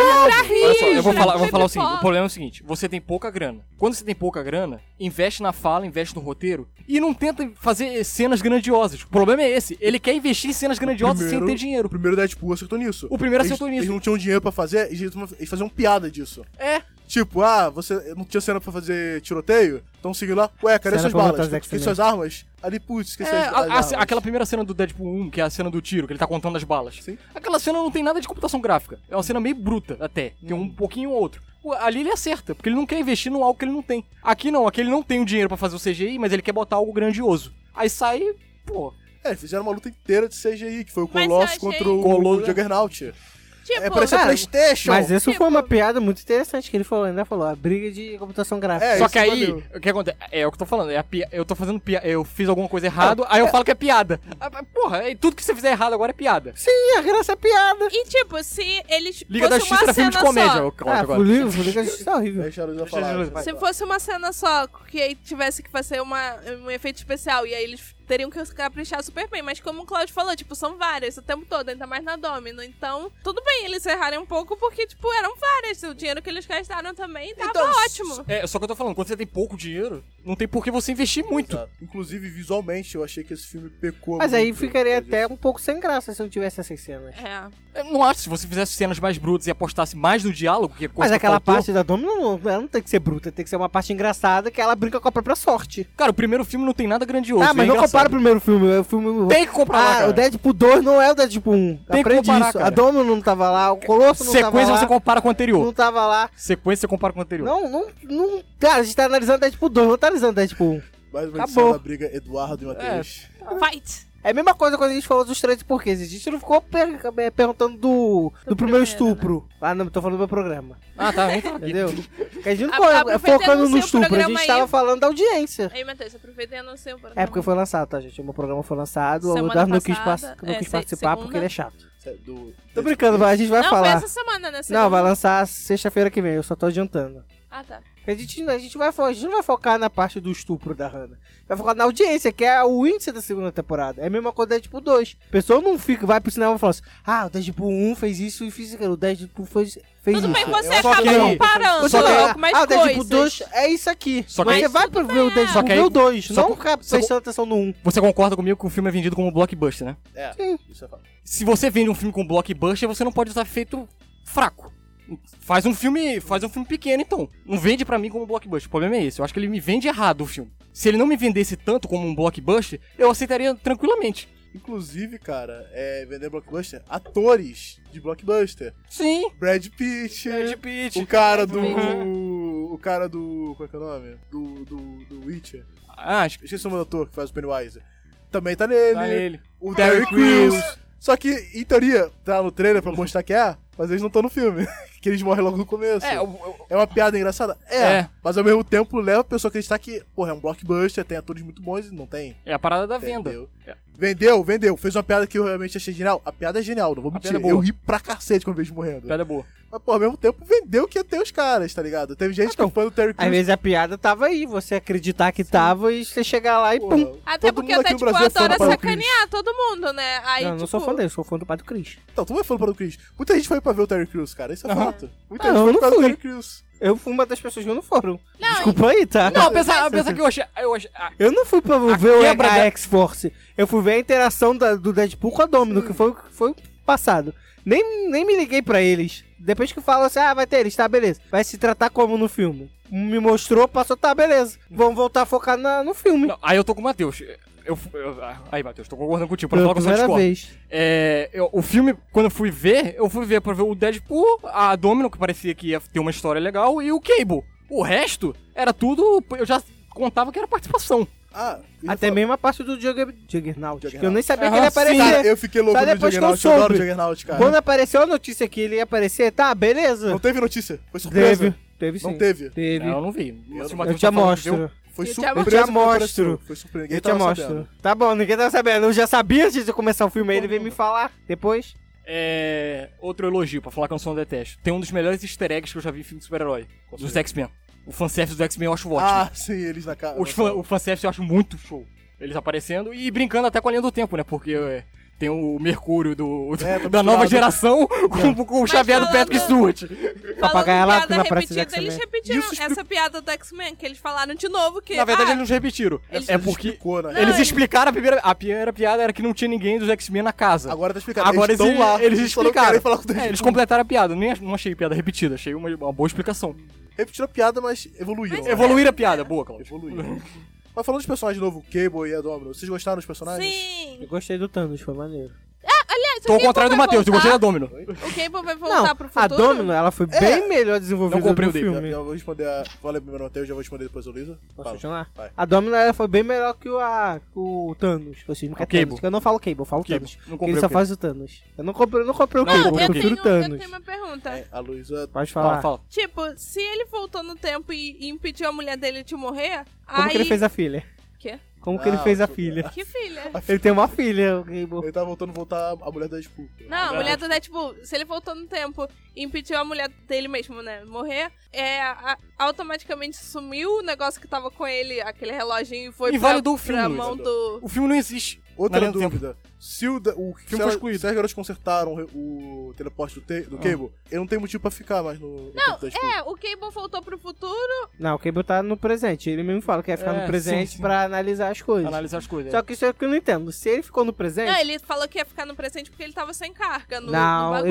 Olha só, eu vou falar o Pipoca. seguinte: o problema é o seguinte, você tem pouca grana. Quando você tem pouca grana, investe na fala, investe no roteiro e não tenta fazer cenas grandiosas. O problema é esse: ele quer investir em cenas grandiosas sem ter dinheiro. O primeiro Deadpool acertou nisso. O primeiro Eles- acertou nisso. Eles não tinham dinheiro pra fazer, eles faziam piada disso. É. Tipo, você não tinha cena pra fazer tiroteio? Então seguiu lá, ué, cadê Cena suas pra botar balas? os Esqueci X-Men. suas armas? Ali, putz, esqueci É, as armas. aquela primeira cena do Deadpool 1, que é a cena do tiro, que ele tá contando as balas. Sim. Aquela cena não tem nada de computação gráfica. É uma cena meio bruta, até. Tem um pouquinho ou outro. Pô, ali ele acerta, porque ele não quer investir num algo que ele não tem. Aqui não, aqui ele não tem o dinheiro pra fazer o CGI, mas ele quer botar algo grandioso. Aí sai, pô... Fizeram uma luta inteira de CGI, que foi o Mas eu Colossus achei- contra o Colosso. Juggernaut. Tipo, Parecia cara, Playstation. Mas isso Tipo- foi uma piada muito interessante que ele falou, né? Falou, a briga de computação gráfica. É, Só isso que aí, valeu. o que acontece? É o que eu tô falando, eu tô fazendo piada, eu fiz alguma coisa errado, aí eu falo que é piada. Porra, tudo que você fizer errado agora é piada. Sim, a graça é piada. E tipo, se eles Liga da fosse Justiça uma era filme de cena comédia, só, o Cláudio, Ah, agora. Liga da Justiça é horrível. Deixa a Luísa Deixa a falar. Luísa, vai. se fosse uma cena só, que aí tivesse que fazer um efeito especial, e aí eles teriam que caprichar super bem, mas como o Claudio falou, tipo, são várias o tempo todo, ainda mais na Domino, então tudo bem eles errarem um pouco, porque, tipo, eram várias, o dinheiro que eles gastaram também tava Então, ótimo. É, só que eu tô falando, quando você tem pouco dinheiro, não tem por que você investir muito. Exato. Inclusive, visualmente, eu achei que esse filme pecou Mas aí muito ficaria por causa até um pouco sem graça se não tivesse essas cenas. É. Eu não acho, se você fizesse cenas mais brutas e apostasse mais no diálogo, que é coisa Mas que aquela faltou. parte da Domino, ela não tem que ser bruta, tem que ser uma parte engraçada que ela brinca com a própria sorte. Cara, o primeiro filme não tem nada grandioso. Ah, mas é não engraçado. compara o primeiro filme, é o filme... Tem que comparar, Ah, cara. o Deadpool 2 não é o Deadpool 1. Tem que Aprende comparar, isso. cara. A Domino não tava lá, o Colosso não tava Sequência lá. você compara com o anterior. Não tava lá. Sequência você compara com o anterior. Não. Cara, a gente tá analisando Deadpool 2, não tá analisando Deadpool 1. Mais uma Acabou. edição da briga Eduardo e Matheus. Fight! É a mesma coisa quando a gente falou dos 13 porquês. A gente não ficou perguntando do primeiro primeiro, estupro. Ah, não, tô falando do meu programa. Ah, tá. Então, Entendeu? Que a gente não Aproveita ficou e focando no anuncia o estupro, a programa gente aí. tava falando da audiência. Aí, Matheus, aproveita e anuncia o programa. É porque foi lançado, tá, gente? O meu programa foi lançado. O Semana Eduardo não quis, passada, não quis é, participar segunda. porque ele é chato. Do... Tô brincando, a gente vai Não, foi falar. essa semana, né? Não, vai lançar sexta-feira que vem, eu só tô adiantando. Ah, tá. A gente não vai focar na parte do estupro da Hannah. Vai focar na audiência, que é o índice da segunda temporada. É a mesma coisa do Deadpool 2. A pessoa não vai pro cinema e fala assim: ah, o Deadpool 1 fez isso e fez aquilo. O Deadpool fez Tudo isso. bem, você Só que acaba aí- comparando Você vai, algumas o Deadpool coisas. 2 é isso aqui. Só que Mas aí- você vai pro ver o Só Deadpool que aí- ver o 2, só não que- ficar só- prestando atenção no 1. Você concorda comigo que o filme é vendido como blockbuster, né? Sim. Isso é fato. Se você vende um filme com blockbuster, você não pode usar efeito fraco. Faz um filme pequeno, então. Não vende pra mim como blockbuster. O problema é esse. Eu acho que ele me vende errado o filme. Se ele não me vendesse tanto como um blockbuster, eu aceitaria tranquilamente. Inclusive, cara, vender blockbuster, atores de blockbuster. Sim. Brad Pitt, Pitt. o cara do... O cara do... Qual é que é o nome? Do Witcher. Ah, acho que Esqueci o nome do ator que faz o Pennywise. Também tá nele. tá nele. O Terry Derek Crews. Só que, em teoria, tá no trailer pra mostrar que mas eles não estão no filme. Que eles morrem logo no começo. É uma piada engraçada? É. Mas ao mesmo tempo leva a pessoa a acreditar que, porra, é um blockbuster, tem atores muito bons e não tem. É a parada da venda. Entendeu? É. Vendeu. Fez uma piada que eu realmente achei genial. A piada é genial, não vou mentir. piada é boa. Eu ri pra cacete quando vejo morrendo. Piada boa. Mas, pô, ao mesmo tempo, vendeu que ia ter os caras, tá ligado? Teve gente que é fã do Terry Às Crews. vezes a piada tava aí, você acreditar que tava e você chegar lá e Porra, pum. Até todo porque mundo até, aqui no tipo, Brasil é fã adora do Chris. sacanear todo mundo, né? Aí, Não, tipo, não sou fã dele, sou fã do pai do Chris. Então, tu não é fã do Chris. Muita gente foi pra ver o Terry Crews, cara. Isso é Aham. fato. Muita Ah, gente eu foi não por causa do fui. Terry Crews. Eu fui uma das pessoas que não foram. Não, Desculpa aí, tá? Não, apesar que eu achei... Eu não fui pra A ver quebra a da- X-Force. Eu fui ver a interação do Deadpool com a Domino, que foi o passado. Nem me liguei pra eles. Depois que falam assim, vai ter eles, tá, beleza. Vai se tratar como no filme. Me mostrou, passou, tá, beleza. Vamos voltar a focar no filme. Não, aí eu tô com o Matheus. Aí, Matheus, tô concordando contigo, pra Pela falar que eu só primeira discordo. vez. O filme, quando eu fui ver pra ver o Deadpool, a Domino, que parecia que ia ter uma história legal, e o Cable. O resto era tudo, eu já contava que era participação. Ah, Até mesmo a parte do Juggernaut, que eu Juggernaut. nem sabia que Aham, ele ia aparecer. Cara, eu fiquei louco Só no depois que eu Juggernaut. Eu adoro o soube. Juggernaut, cara. Quando apareceu a notícia que ele ia aparecer, tá, beleza. Não teve notícia. Foi surpresa. Teve sim. Não teve. Teve. Não, eu não vi. Eu Se o Eu Matheus te tá falando, mostro. viu? Foi Eu te surpresa. Eu te que apareceu. mostro. Foi surpresa. Ninguém Eu te tava mostro. sabendo. Tá bom, ninguém tava sabendo. Eu já sabia antes de começar o filme, aí ele veio me falar depois. Outro elogio, pra falar que eu não detesto. Tem um dos melhores easter eggs que eu já vi em filme de super-herói. Dos X-Men. O fanservice do X-Men eu acho ótimo. Ah, sim, eles na cara. O fanservice eu acho muito show. Eles aparecendo e brincando até com a linha do tempo, né? Porque tem o Mercúrio tá da nova misturado. geração com o Xavier do falando- Patrick Stewart. Papagaio lá, Falando que não piada aparece os repetida, eles X-Men. repetiram Isso explica- essa piada do X-Men, que eles falaram de novo que... Na verdade, ah, eles não repetiram. eles- É porque Explicou, né? Não, eles eles- explicaram a primeira piada era que não tinha ninguém dos X-Men na casa. Agora tá explicado. Agora eles estão lá. eles só não explicaram. querem falar com o Deadpool. Eles completaram a piada. Não achei piada repetida, achei uma boa explicação. Repetiram a piada, mas evoluíram. Mas né? Evoluir a piada. Boa, Claudio. Evoluíram. Mas falando dos personagens de novo, o Cable e a Domino, vocês gostaram dos personagens? Sim. Eu gostei do Thanos, foi maneiro. Aliás, Tô ao contrário do Matheus, eu gostei da Domino. O Cable vai voltar Não, pro a futuro? Domino, ela foi bem melhor desenvolvida Não comprei no o dele. filme. Eu vou responder a... Falei primeiro o Matheus, já vou responder depois o Luísa. Posso Fala. continuar? Vai. A Domino ela foi bem melhor que o Thanos. Vocês não O querem Cable. Thanos. Eu não falo Cable, eu falo Cable. Thanos. Não Porque ele comprei só o faz o Thanos. Eu não comprei o Não, Cable, eu eu comprei o prefiro o eu Thanos. tenho uma pergunta. A Luísa... Pode falar. Fala. Tipo, se ele voltou no tempo e impediu a mulher dele de morrer, Como aí... que ele fez a filha? Quê? Como que ele Ah, fez a tudo filha? Que filha? Ele tem uma filha, o Cable. Ele tá voltando a voltar a mulher da Deadpool. Não, a mulher do Deadpool, se ele voltou no tempo e impediu a mulher dele mesmo, né, morrer, automaticamente sumiu o negócio que tava com ele, aquele reloginho, e foi Invalidou o pra filme, mão Luiz. do... O filme não existe. Outra Na linha do dúvida. Se o filme foi excluído. se as garotas consertaram o teleporte do Cable, ele não tem motivo pra ficar mais no tempo da Deadpool. O Cable voltou pro futuro, Não, o Cable tá no presente. Ele mesmo fala que ia ficar no presente sim, sim. pra analisar as coisas. Analisar as coisas. Só que isso é o que eu não entendo. Se ele ficou no presente... não, ele falou que ia ficar no presente porque ele tava sem carga no Não, bagulho.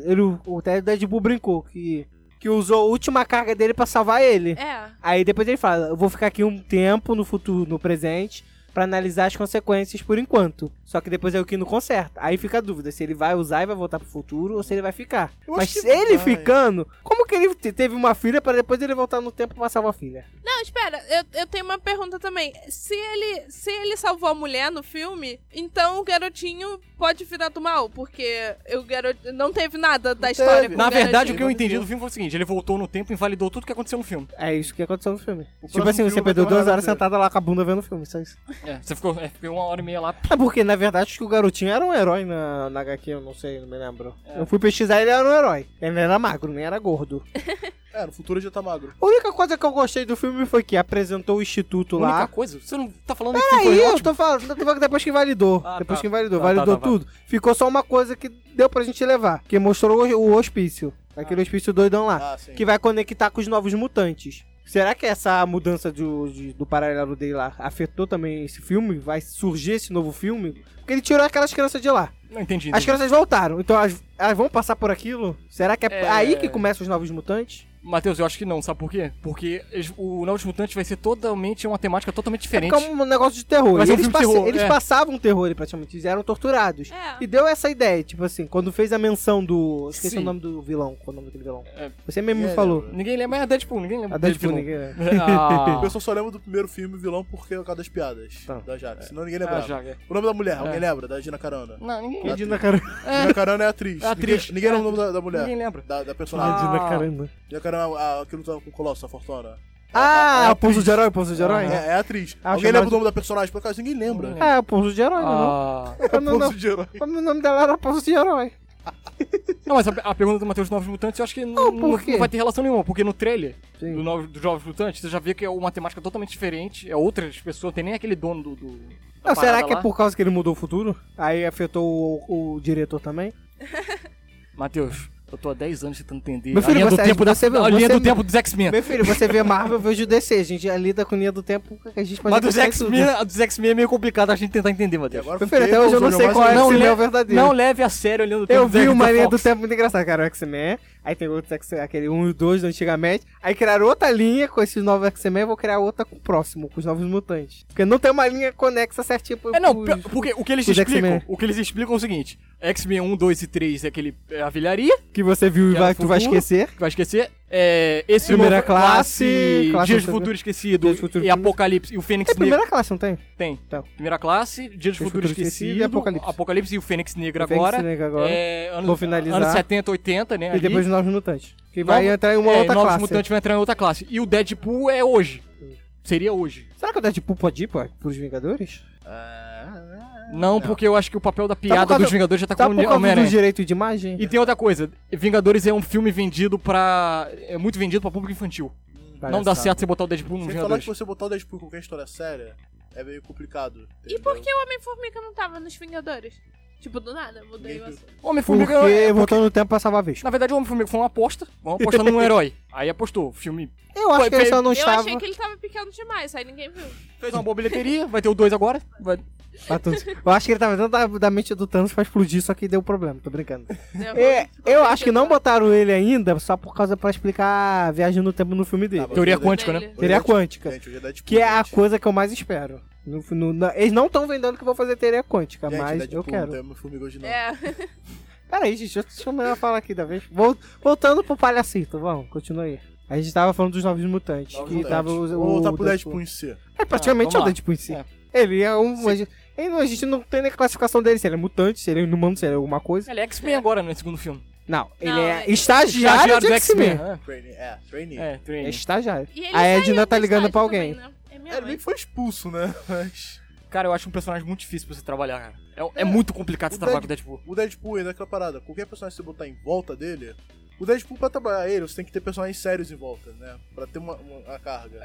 o Deadpool brincou que usou a última carga dele pra salvar ele. É, Aí depois ele fala, eu vou ficar aqui um tempo no futuro, no presente, pra analisar as consequências por enquanto. Só que depois é o que não conserta. Aí fica a dúvida se ele vai usar e vai voltar pro futuro ou se ele vai ficar. Eu Mas acho que ele vai. ficando, como que ele teve uma filha pra depois ele voltar no tempo pra salvar a filha? não, espera, eu tenho uma pergunta também. Se ele salvou a mulher no filme, então o garotinho pode virar do mal, porque o garoto não teve nada da história teve. com Na o verdade, o que eu garotinho. entendi do filme foi o seguinte: ele voltou no tempo e invalidou tudo que aconteceu no filme. É isso que aconteceu no filme. O Tipo próximo assim, você filme perdeu vai ter uma 2 horas dele. sentada lá com a bunda vendo o filme, só isso. Você ficou 1h30 lá. É porque, na verdade, acho que o garotinho era um herói na HQ, eu não sei, não me lembro. Eu fui pesquisar, ele era um herói. Ele era magro, nem era gordo. No futuro ele já tá magro. A única coisa que eu gostei do filme foi que apresentou o instituto A única lá. coisa, você não tá falando que o filme Aí, foi eu ótimo? tô falando depois que validou. Ah, depois tá. que validou. Tá, Validou tá, tudo. Ficou só uma coisa que deu pra gente levar. Que mostrou o hospício. Aquele hospício doidão lá. Ah, sim. Que vai conectar com os novos mutantes. Será que essa mudança do paralelo dele lá afetou também esse filme? Vai surgir esse novo filme? Porque ele tirou aquelas crianças de lá. Não entendi. As crianças voltaram. Então elas vão passar por aquilo? Será que é É. aí que começam os novos mutantes? Matheus, eu acho que não, sabe por quê? Porque o Novos Mutantes vai ser totalmente uma temática totalmente diferente. Fica um negócio de terror. Vai E ser um eles, filme de terror, eles é. passavam terror ali praticamente, eles eram torturados. É. E deu essa ideia, tipo assim, quando fez a menção do... Esqueci Sim. o nome do vilão, qual é o nome daquele vilão? É. Você mesmo me Ninguém falou. lembra. Ninguém lembra, é a Deadpool, ninguém lembra. A Deadpool, dele, ninguém vilão. Ah. O pessoal só lembra do primeiro filme vilão porque é por causa das piadas Tá. da Jaque. Senão ninguém Ah, lembrava. já, é. O nome da mulher, É. alguém lembra? Da Gina Carano. Não, ninguém É. Dina Caramba. Gina Carano é a atriz. É a atriz. Ninguém lembra o nome da mulher. Ninguém lembra. Da personagem. Ah. Dina Caramba. Gina Carano é a que luta com o Colosso, a Fortuna. Ah, a o Pouso de Herói, Pouso de Herói? É a atriz. Ah, Alguém chamado- lembra o nome da personagem? Por acaso ninguém lembra. Ninguém É, o Pouso de Herói, não. Ah. Não, não, Pouso de herói. O nome dela era Pouso de Herói. Não, mas a pergunta do Matheus dos Novos Mutantes eu acho que não por quê? vai ter relação nenhuma, porque no trailer Sim. dos Novos Mutantes você já vê que é uma temática totalmente diferente, é outras pessoas, tem nem aquele dono da Não, será parada que é lá. por causa que ele mudou o futuro? Aí afetou o diretor também? Matheus, Eu tô há 10 anos tentando entender Meu filho, a linha do você- tempo você- a linha você- do tempo dos X-Men. Meu filho, você vê Marvel, eu vejo DC. A gente lida com linha do tempo que a gente pode Mas dos acreditar em tudo. X-Men, a dos X-Men é meio complicado a gente tentar entender, E Matheus. agora Meu filho, até hoje eu não sei qual é Não o X-Men le- é o verdadeiro. Não leve a sério a linha do tempo Eu dos vi X-Men uma da linha Fox. do tempo muito engraçada, cara, o X-Men. Aí tem outros X-Men, aquele 1 e o 2 antigamente. Aí criaram outra linha com esses novos X-Men, eu vou criar outra com o próximo, com os novos mutantes. Porque não tem uma linha conexa certinha pro... Não, pros- porque o que eles os explicam, X-Men. o que eles explicam é o seguinte: X-Men 1, 2 e 3 é a vilharia, Que você viu e Que era tu vai futuro. esquecer. que vai esquecer. Esse Primeira novo classe, classe Dias do do Futuro Esquecido Dias do Futuro e Apocalipse e o Fênix Tem Negro. primeira classe, não tem? Tem. Então. Primeira classe, Dias do Futuro Esquecido e Apocalipse. e o Fênix Negro O Fênix agora. Negro agora. Anos, Vou finalizar. anos 70, 80, né? E ali. depois os novos mutantes. Que vai entrar em uma outra Novos classe. Mutantes vai entrar em outra classe. E o Deadpool é hoje. Seria hoje. Será que o Deadpool pode ir pros Vingadores? Não, porque eu acho que o papel da piada causa- dos Vingadores já tá Tá com por o causa do Homem-Aranha. direito de imagem? E tem outra coisa, Vingadores é um filme vendido pra... É muito vendido pra público infantil. Não dá certo você botar o Deadpool no Sem falar Vingadores. que você botar o Deadpool em qualquer história séria é meio complicado. E por que o Homem-Formiga não tava nos Vingadores? Tipo, do nada, mudei o assunto. Homem-Formiga Porque é... voltou no tempo pra salvar a vez. Na verdade, o Homem-Formiga foi uma aposta. Vamos apostar num herói. Aí apostou. O filme Eu acho que ele só não Eu estava... achei que ele tava pequeno demais, aí ninguém viu. fez uma boa bilheteria. Vai ter o 2 agora. Eu acho que ele tava dentro da mente do Thanos pra explodir, só que deu problema, tô brincando. Deu Eu acho que não botaram ele ainda só por causa pra explicar a viagem no tempo no filme dele. Tá, mas Teoria hoje é quântica, né? Dele. Teoria quântica. Gente, hoje é Deadpool, Que é a gente. coisa que eu mais espero. Eles não estão vendendo que vão fazer teoria quântica, Gente, mas Deadpool eu quero. Não tem Homem-Formiga hoje, não. É. Peraí, gente, deixa eu falar aqui da vez. Voltando pro palhacito, vamos, continua aí. A gente tava falando dos novos mutantes. Novos que mutantes. tava Vamos voltar pro Deadpool em si. É praticamente vamos o lá. Deadpool em si. É. Ele é um. A gente não tem nem classificação dele, se ele é mutante, se ele é inumano, se ele é alguma coisa. Ele é X-Men agora, no segundo filme. Não, ele Não, é é- estagiário de X-Men. Trainee. É, É trainee. estagiário. E ele A Edna saiu tá do ligando estágio pra alguém. também, né? É minha É, ele mãe. meio que foi expulso, né? Mas... Cara, eu acho um personagem muito difícil pra você trabalhar, cara. É muito complicado você trabalhar com o Deadpool. O Deadpool ainda é aquela parada. Qualquer personagem que você botar em volta dele... O Deadpool, pra trabalhar ele, você tem que ter personagens sérios em volta, né? Pra ter uma carga.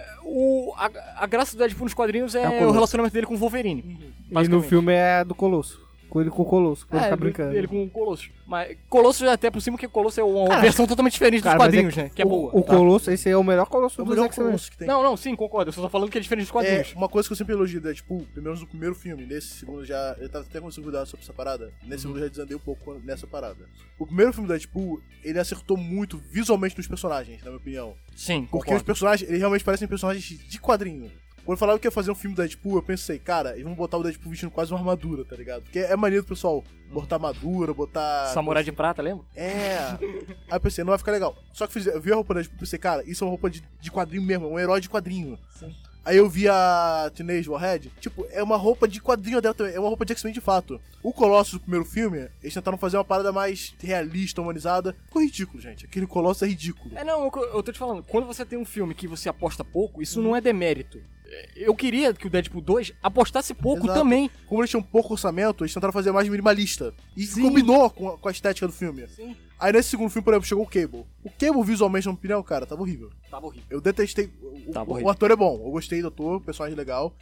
A graça do Deadpool nos quadrinhos é, É o o Colosso. relacionamento dele com o Wolverine. E no basicamente. filme é do Colosso. Com ele com o Colosso, pra ele É, ficar brincando. ele com o Colosso. Mas Colosso já até por cima, que Colosso é uma Cara, versão totalmente diferente dos Cara, mas quadrinhos, né? Que é boa. O Colosso, esse é o melhor Colosso É o dos melhor X-Men. Colosso que tem. Não, sim, concordo. Eu só tô falando que é diferente dos quadrinhos. É, uma coisa que eu sempre elogio do Deadpool, pelo menos no primeiro filme, nesse segundo já... Eu tava até começando a cuidar sobre essa parada. Nesse segundo eu já desandei um pouco nessa parada. O primeiro filme do Deadpool, ele acertou muito visualmente nos personagens, na minha opinião. Sim, Porque os concordo. personagens, eles realmente parecem personagens de quadrinho. Quando falaram que ia fazer um filme do Deadpool, eu pensei, cara, eles vão botar o Deadpool vestindo quase uma armadura, tá ligado? Porque é maneiro do pessoal botar armadura, botar... Samurai de prata, lembra? É. Aí eu pensei, não vai ficar legal. Só que eu vi a roupa do Deadpool e pensei, cara, isso é uma roupa de quadrinho mesmo, é um herói de quadrinho. Sim. Aí eu vi a Teenage Warhead, tipo, é uma roupa de quadrinho dela também, é uma roupa de X-Men de fato. O Colossus do primeiro filme, eles tentaram fazer uma parada mais realista, humanizada. Ficou ridículo, gente. Aquele Colossus é ridículo. É, não, eu tô te falando, quando você tem um filme que você aposta pouco, isso não é demérito. Eu queria que o Deadpool 2 apostasse pouco Exato. também. Como eles tinham pouco orçamento, eles tentaram fazer mais minimalista. E Sim. combinou com a estética do filme. Sim. Aí nesse segundo filme, por exemplo, chegou o Cable. O Cable, visualmente, na minha opinião, cara, tava horrível. Tava horrível. Eu detestei. Tá O horrível. ator é bom, eu gostei do ator, personagem legal.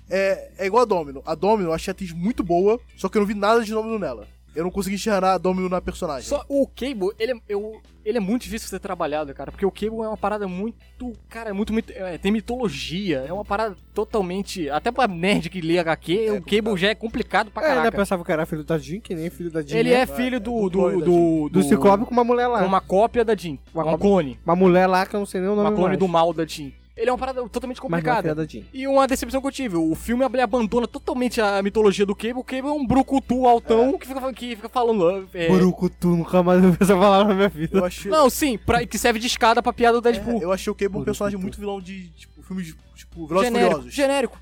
É igual a Domino. A Domino eu achei a atriz muito boa, só que eu não vi nada de Domino nela. Eu não consegui enxergar a Domino na personagem. Só o Cable, ele é muito difícil de ser trabalhado, cara, porque o Cable é uma parada muito, cara, tem mitologia, é uma parada totalmente, até pra nerd que lê HQ, o Cable já é complicado pra É, né? caraca. Pensava que era filho da Jean, que nem filho da Jean. Ele né? é filho do Do Ciclope com uma mulher lá. uma cópia da Jean, Uma um cópia. clone, Uma mulher lá que eu não sei nem o nome uma clone mais. do mal da Jean. Ele é uma parada totalmente Mas não é filha complicada. da Jean. E uma decepção que eu tive, o filme ele abandona totalmente a mitologia do Cable. O Cable é um brucutu altão que fica falando... Burucutu, nunca mais eu vi essa palavra na minha vida. Eu achei. Não, sim, que serve de escada pra piada do Deadpool. Eu achei o Cable um personagem muito vilão de, tipo, filme de, tipo, Velozes e Genérico, Furiosos. genérico.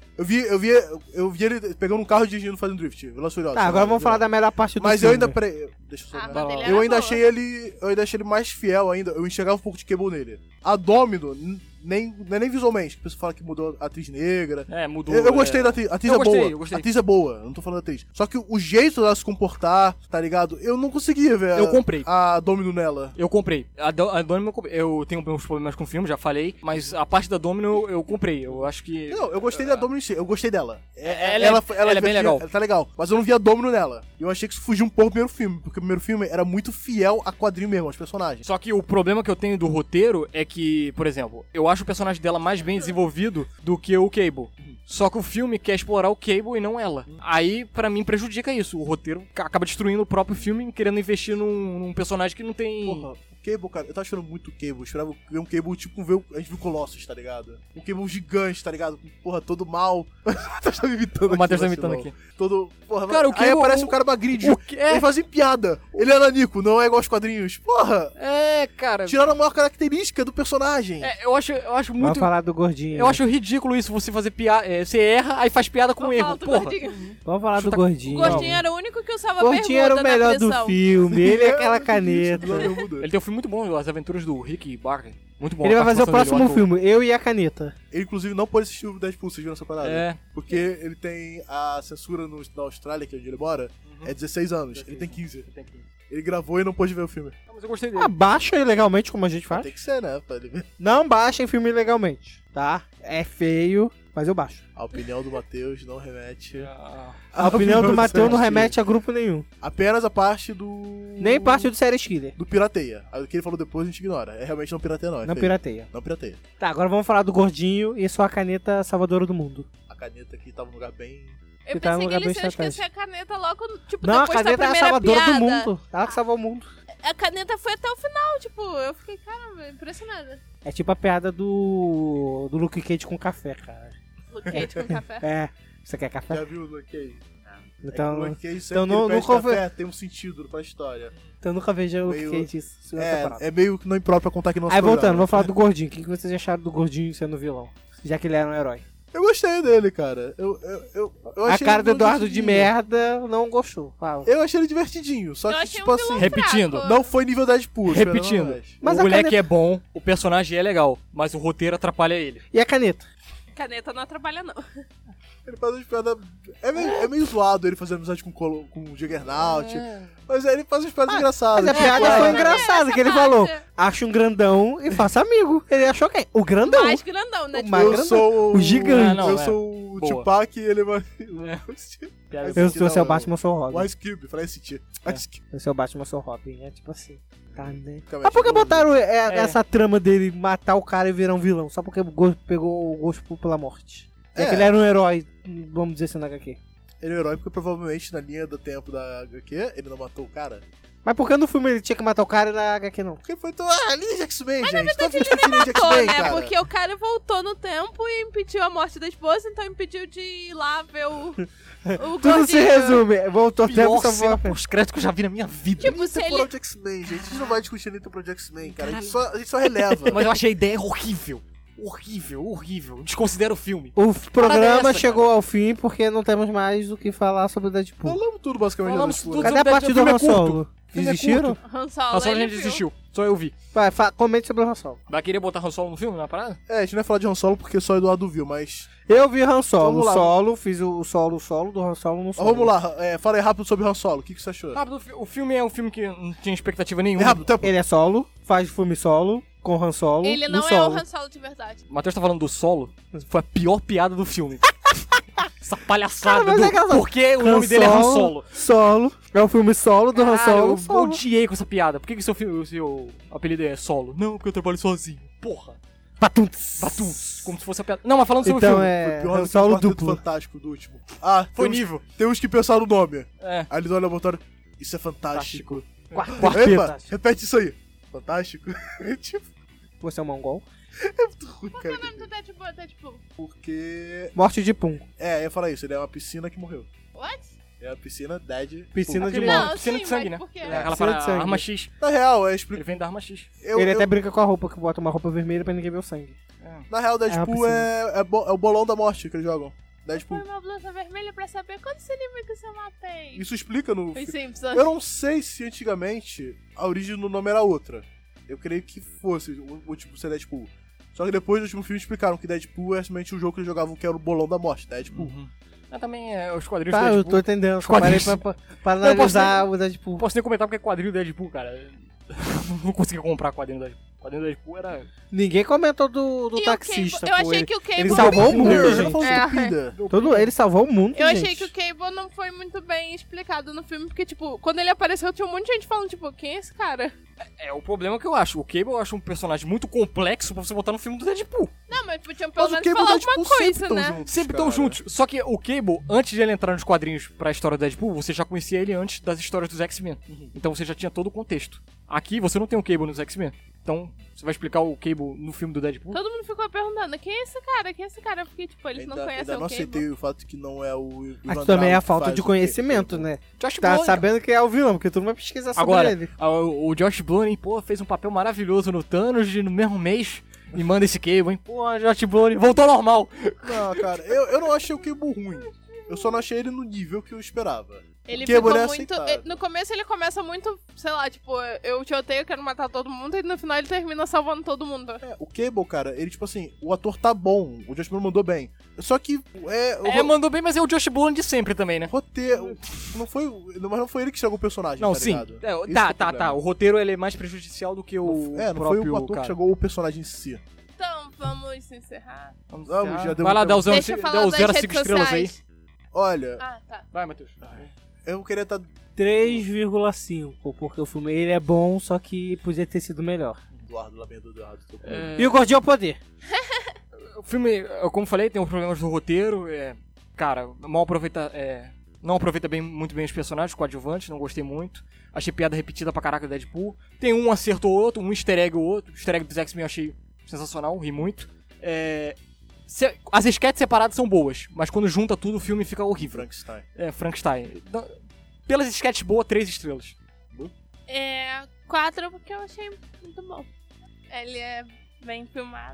Eu vi ele pegando um carro e dirigindo fazendo drift. Velozes e Furiosos. Tá, agora vamos falar da melhor parte do Mas filme. eu ainda... Peraí, deixa eu só... Ah, ver. mas dele Eu era ainda boa. achei ele mais fiel ainda. Eu enxergava um pouco de Cable nele. A Domino, não é nem visualmente. Que o pessoal fala que mudou a atriz negra. Mudou. Eu gostei da atriz. A atriz Eu é gostei, boa. eu gostei. A atriz é boa. Eu não tô falando da atriz. Só que o jeito dela se comportar, tá ligado? Eu não conseguia ver Eu comprei. a Domino nela. Eu comprei. A Domino eu tenho uns problemas com o filme, já falei. Mas a parte da Domino eu comprei. Eu acho que... Não, eu gostei da Domino em si, eu gostei dela. Ela é bem legal. Ela tá legal, mas eu não via Domino nela. Eu achei que isso fugiu um pouco do primeiro filme, porque o primeiro filme era muito fiel a quadrinho mesmo, aos personagens. Só que o problema que eu tenho do roteiro é que, por exemplo, eu acho o personagem dela mais bem desenvolvido do que o Cable. Só que o filme quer explorar o Cable e não ela. Aí, pra mim, prejudica isso. O roteiro acaba destruindo o próprio filme, querendo investir num personagem que não tem... Porra, o Cable, cara, eu tava esperando muito o Cable. Eu esperava ver um Cable tipo ver a gente viu o Colossus, tá ligado? Um Cable gigante, tá ligado? Porra, todo mal. O Matheus tá me imitando O Matheus tá aqui, imitando vacilão. aqui. Todo. Porra, Cara, o aí Cable- aparece um cara magrinho. Ele fazia piada. Ele é nanico, não é igual aos quadrinhos. Porra! É, cara... Tiraram a maior característica do personagem. Eu acho Vamos muito... falar do gordinho. Eu acho ridículo isso, você fazer piada... você erra, aí faz piada com Vamos erro. falar do Porra. gordinho. Vamos falar do Chuta- gordinho. O gordinho era o único que usava O gordinho era o bermuda melhor na do prisão. filme. Ele é aquela caneta. Ele tem um filme muito bom, As Aventuras do Rick Barker. Muito bom. Ele a vai fazer o participação dele, próximo ator. filme, Eu e a Caneta. Ele, inclusive, não pôde assistir o Deadpool, vocês viram essa parada? É. Porque ele tem a censura na Austrália, que é onde ele mora, é 16 anos. Ele tem 15. Ele gravou e não pôde ver o filme. Ah, mas eu gostei dele. Abaixa ilegalmente, como a gente faz. Tem que ser, né? Pra ele ver. Não baixem filme ilegalmente, tá? É feio, mas eu baixo. A opinião do Matheus não remete. A opinião do Matheus não Sérgio. remete a grupo nenhum. Apenas a parte do. Nem parte do Série Killer. Do pirateia. O que ele falou depois a gente ignora. É realmente não pirateia, não. É Não feio. pirateia. Não pirateia. Tá, agora vamos falar do gordinho e sua caneta salvadora do mundo. A caneta aqui tava num lugar bem. Eu Que tá pensei num que lugar ele bem ia esquecer a estratégico. caneta logo, tipo, Não, a depois da caneta é a primeira salvadora piada. do mundo. Ela que salvou o mundo. A caneta foi até o final, tipo, eu fiquei, caramba, impressionada. É tipo a piada do Luke Cage com café, cara. Luke Cage com café. É. Você quer café? Já viu o Luke Cage? Então, É que o Luke Cage sempre então que ele não pede conver- café, tem um sentido pra história. então eu nunca vejo o Luke Meio- Cage isso. segunda temporada. É meio que não impróprio pra contar aqui no nosso Aí voltando, programa. vamos falar do gordinho. O que vocês acharam do gordinho sendo vilão? Já que ele era um herói. Eu gostei dele, cara. Eu A achei cara ele do Eduardo de divertidinho. merda não gostou. Fala. Eu achei ele divertidinho, só Eu que, achei tipo um assim, vilão Repetindo. fraco. não foi nível Deadpool. eu esperava Repetindo, mais. Mas o a moleque caneta- é bom, o personagem é legal, mas o roteiro atrapalha ele. E a caneta? Caneta não atrapalha, não. Ele faz umas piadas. É meio zoado ele fazendo amizade com o Juggernaut. Mas aí ele faz umas piadas engraçadas. Mas a tipo, piada foi ah, engraçada, que ele essa falou. parte. Acha um grandão e faça amigo. Ele achou quem? O grandão. Mais grandão, né? O Tipo, mais Eu grandão. sou O gigante. Ah, não, eu é. sou o Boa. Tupac e ele vai. Piada- Eu sou o seu Batman, eu sou o O Robin. Ice Cube, falei esse tio. Ice Cube. Eu sou o Batman, eu sou o Robin. É tipo assim. Tá, né? Calma aí, Mas por que chegou- botaram essa trama dele matar o cara e virar um vilão? Só porque pegou o gosto pela morte. É que ele era um herói, vamos dizer assim, na HQ. Ele é um herói porque provavelmente na linha do tempo da HQ ele não matou o cara. Mas por que no filme ele tinha que matar o cara e na HQ não? Porque foi tão. Ah, linha de X-Men, gente. ele linha de Tô, X-Men, né? cara. Porque o cara voltou no tempo e impediu a morte da esposa, então impediu de ir lá ver o Tudo se gordinho. resume. Voltou tempo Pior e salvou cena a fé. pós-crédito que eu já vi na minha vida. Tipo, Nem se temporal ele... de X-Men, gente. A gente não vai discutir nem temporal de X-Men, cara. A gente só releva. Mas eu achei a ideia horrível. Horrível. Desconsidera o filme. O programa essa, chegou ao fim porque não temos mais o que falar sobre o Deadpool. Falamos tudo basicamente. Falamos da Deadpool. tudo. Cadê a o parte do filme é Han curto. Solo? O filme é Desistiram? Han Solo, Han Solo a ele gente viu. desistiu. Só eu vi. Vai, comente sobre o Han Solo. Vai querer botar Han Solo no filme, na parada? É, a gente não vai falar de Han Solo porque só o Eduardo viu, mas. Eu vi Han Solo, Vamos lá. fiz o solo do Han Solo no solo. Vamos lá, fala aí rápido sobre Han Solo. O que você achou? Rápido, o filme é um filme que não tinha expectativa É nenhuma. rápido, tempo. Ele é solo, faz filme solo, com Han Solo. Ele no não é solo. o Han Solo de verdade. O Matheus tá falando do solo, foi a pior piada do filme. Essa palhaçada Cara, mas do... é engraçado. Por que o nome dele é Han Solo? Solo. É o filme solo do Han Caralho, Solo. eu Solo. odiei com essa piada. Por que o seu apelido é Solo? Não, porque eu trabalho sozinho. Porra. Patum. Batum. Como se fosse a piada. Não, mas falando sobre Então o filme. é Foi pior Han do que o Solo Quarteto duplo. Fantástico do último. Ah, Foi temos- nível. Temos que pensar no nome. É. Aí eles olham e botaram. Isso é fantástico. Epa, Quarteto. repete isso aí. Fantástico. Tipo, Você é um mongol? ruim, Qual cara. é o nome do Deadpool? Deadpool? Porque. Morte de Pum. Eu ia falar isso, ele é uma piscina que morreu. What? É uma piscina dead. Piscina de Aquele- morte. Não, piscina sim, de sangue, mas né? por quê? É aquela Piscina de parada, sangue. arma X. Na real, Ele vem da arma X. Ele até brinca com a roupa, que bota uma roupa vermelha pra ninguém ver o sangue. Na real, Deadpool É é o bolão da morte que eles jogam. Deadpool. Foi uma blusa vermelha pra saber quantos inimigos eu matei. Isso explica no. Foi Simpsons. Eu não sei se antigamente a origem do nome era outra. Eu creio que fosse o último ser Deadpool. Só que depois do último filme explicaram que Deadpool é simplesmente o jogo que eles jogavam que era o bolão da morte, Deadpool. Mas também os quadrinhos Tá, do eu Deadpool. tô entendendo. Os Só parei quadrinhos. pra Eu posso analisar o Deadpool. Não posso nem comentar porque é quadrinho do Deadpool, cara. Não consegui comprar quadrinho do Deadpool. O quadrinho do Deadpool era... Ninguém comentou do E o taxista. Cable? Eu pô, achei ele- que o Cable... ele salvou o mundo, Peter, gente. não falou É. do Peter. Ele salvou o mundo, Eu gente. achei que o Cable não foi muito bem explicado no filme, porque, tipo, quando ele apareceu, tinha um monte de gente falando, tipo, quem é esse cara? É o problema que eu acho. O Cable eu acho um personagem muito complexo pra você botar no filme do Deadpool. Não, mas podiam pelo Mas o menos Cable falar e o alguma Deadpool coisa, sempre tão né? juntos, Sempre estão cara. juntos. Só que o Cable, antes de ele entrar nos quadrinhos pra história do Deadpool, você já conhecia ele antes das histórias dos X-Men. Então você já tinha todo o contexto. Aqui você não tem o Cable nos X-Men. Então, você vai explicar o Cable no filme do Deadpool? Todo mundo ficou perguntando, quem é esse cara? Quem é esse cara? Porque, tipo, eles não Ainda conhecem não o Cable. aceitei o fato que não é o Ivan Aqui também é a Drago que falta faz de o conhecimento, Cable. né? Josh Tá Brolin. sabendo que é o vilão, porque todo mundo vai pesquisar sobre Agora, ele. o Josh Brolin, pô, fez um papel maravilhoso no Thanos no mesmo mês. E manda esse Cable, hein? Pô, Josh Brolin voltou ao normal. Não, cara, eu não achei o Cable ruim. Eu só não achei ele no nível que eu esperava. Ele O Cable ficou é muito... aceitável. No começo ele começa muito, sei lá, tipo, eu te odeio, quero matar todo mundo, e no final ele termina salvando todo mundo. É, o Cable, cara, ele, tipo assim, o ator tá bom, o Josh Brolin mandou bem. Só que Mandou bem, mas é o Josh Brolin de sempre também, né? roteiro. Mas não foi ele que estragou o personagem, Não, tá sim. ligado? Esse que é o Tá. problema. O roteiro ele é mais prejudicial do que o Não próprio foi o ator cara. que chegou o personagem em si. Então, vamos encerrar. Vamos, Já deu Vai lá, muito dá os Deixa eu falar das 0 a redes 5 estrelas aí. sociais. Olha, Ah, tá. Vai, Matheus. eu queria estar 3,5, porque o filme ele é bom, só que podia ter sido melhor. Eduardo, lamento do Eduardo. E o Gordinho ao Poder? O filme, como falei, tem uns problemas do roteiro. Cara, mal aproveita. Não aproveita muito bem os personagens, coadjuvantes, não gostei muito. Achei piada repetida pra caraca do Deadpool. Tem um acerto ou outro, um easter egg ou outro. O easter egg dos X-Men eu achei sensacional, ri muito. As sketches separadas são boas, mas quando junta tudo o filme fica horrível. Frankenstein. Frankenstein. Pelas sketches boas, 3 estrelas. 4, porque eu achei muito bom. Ele é bem filmado.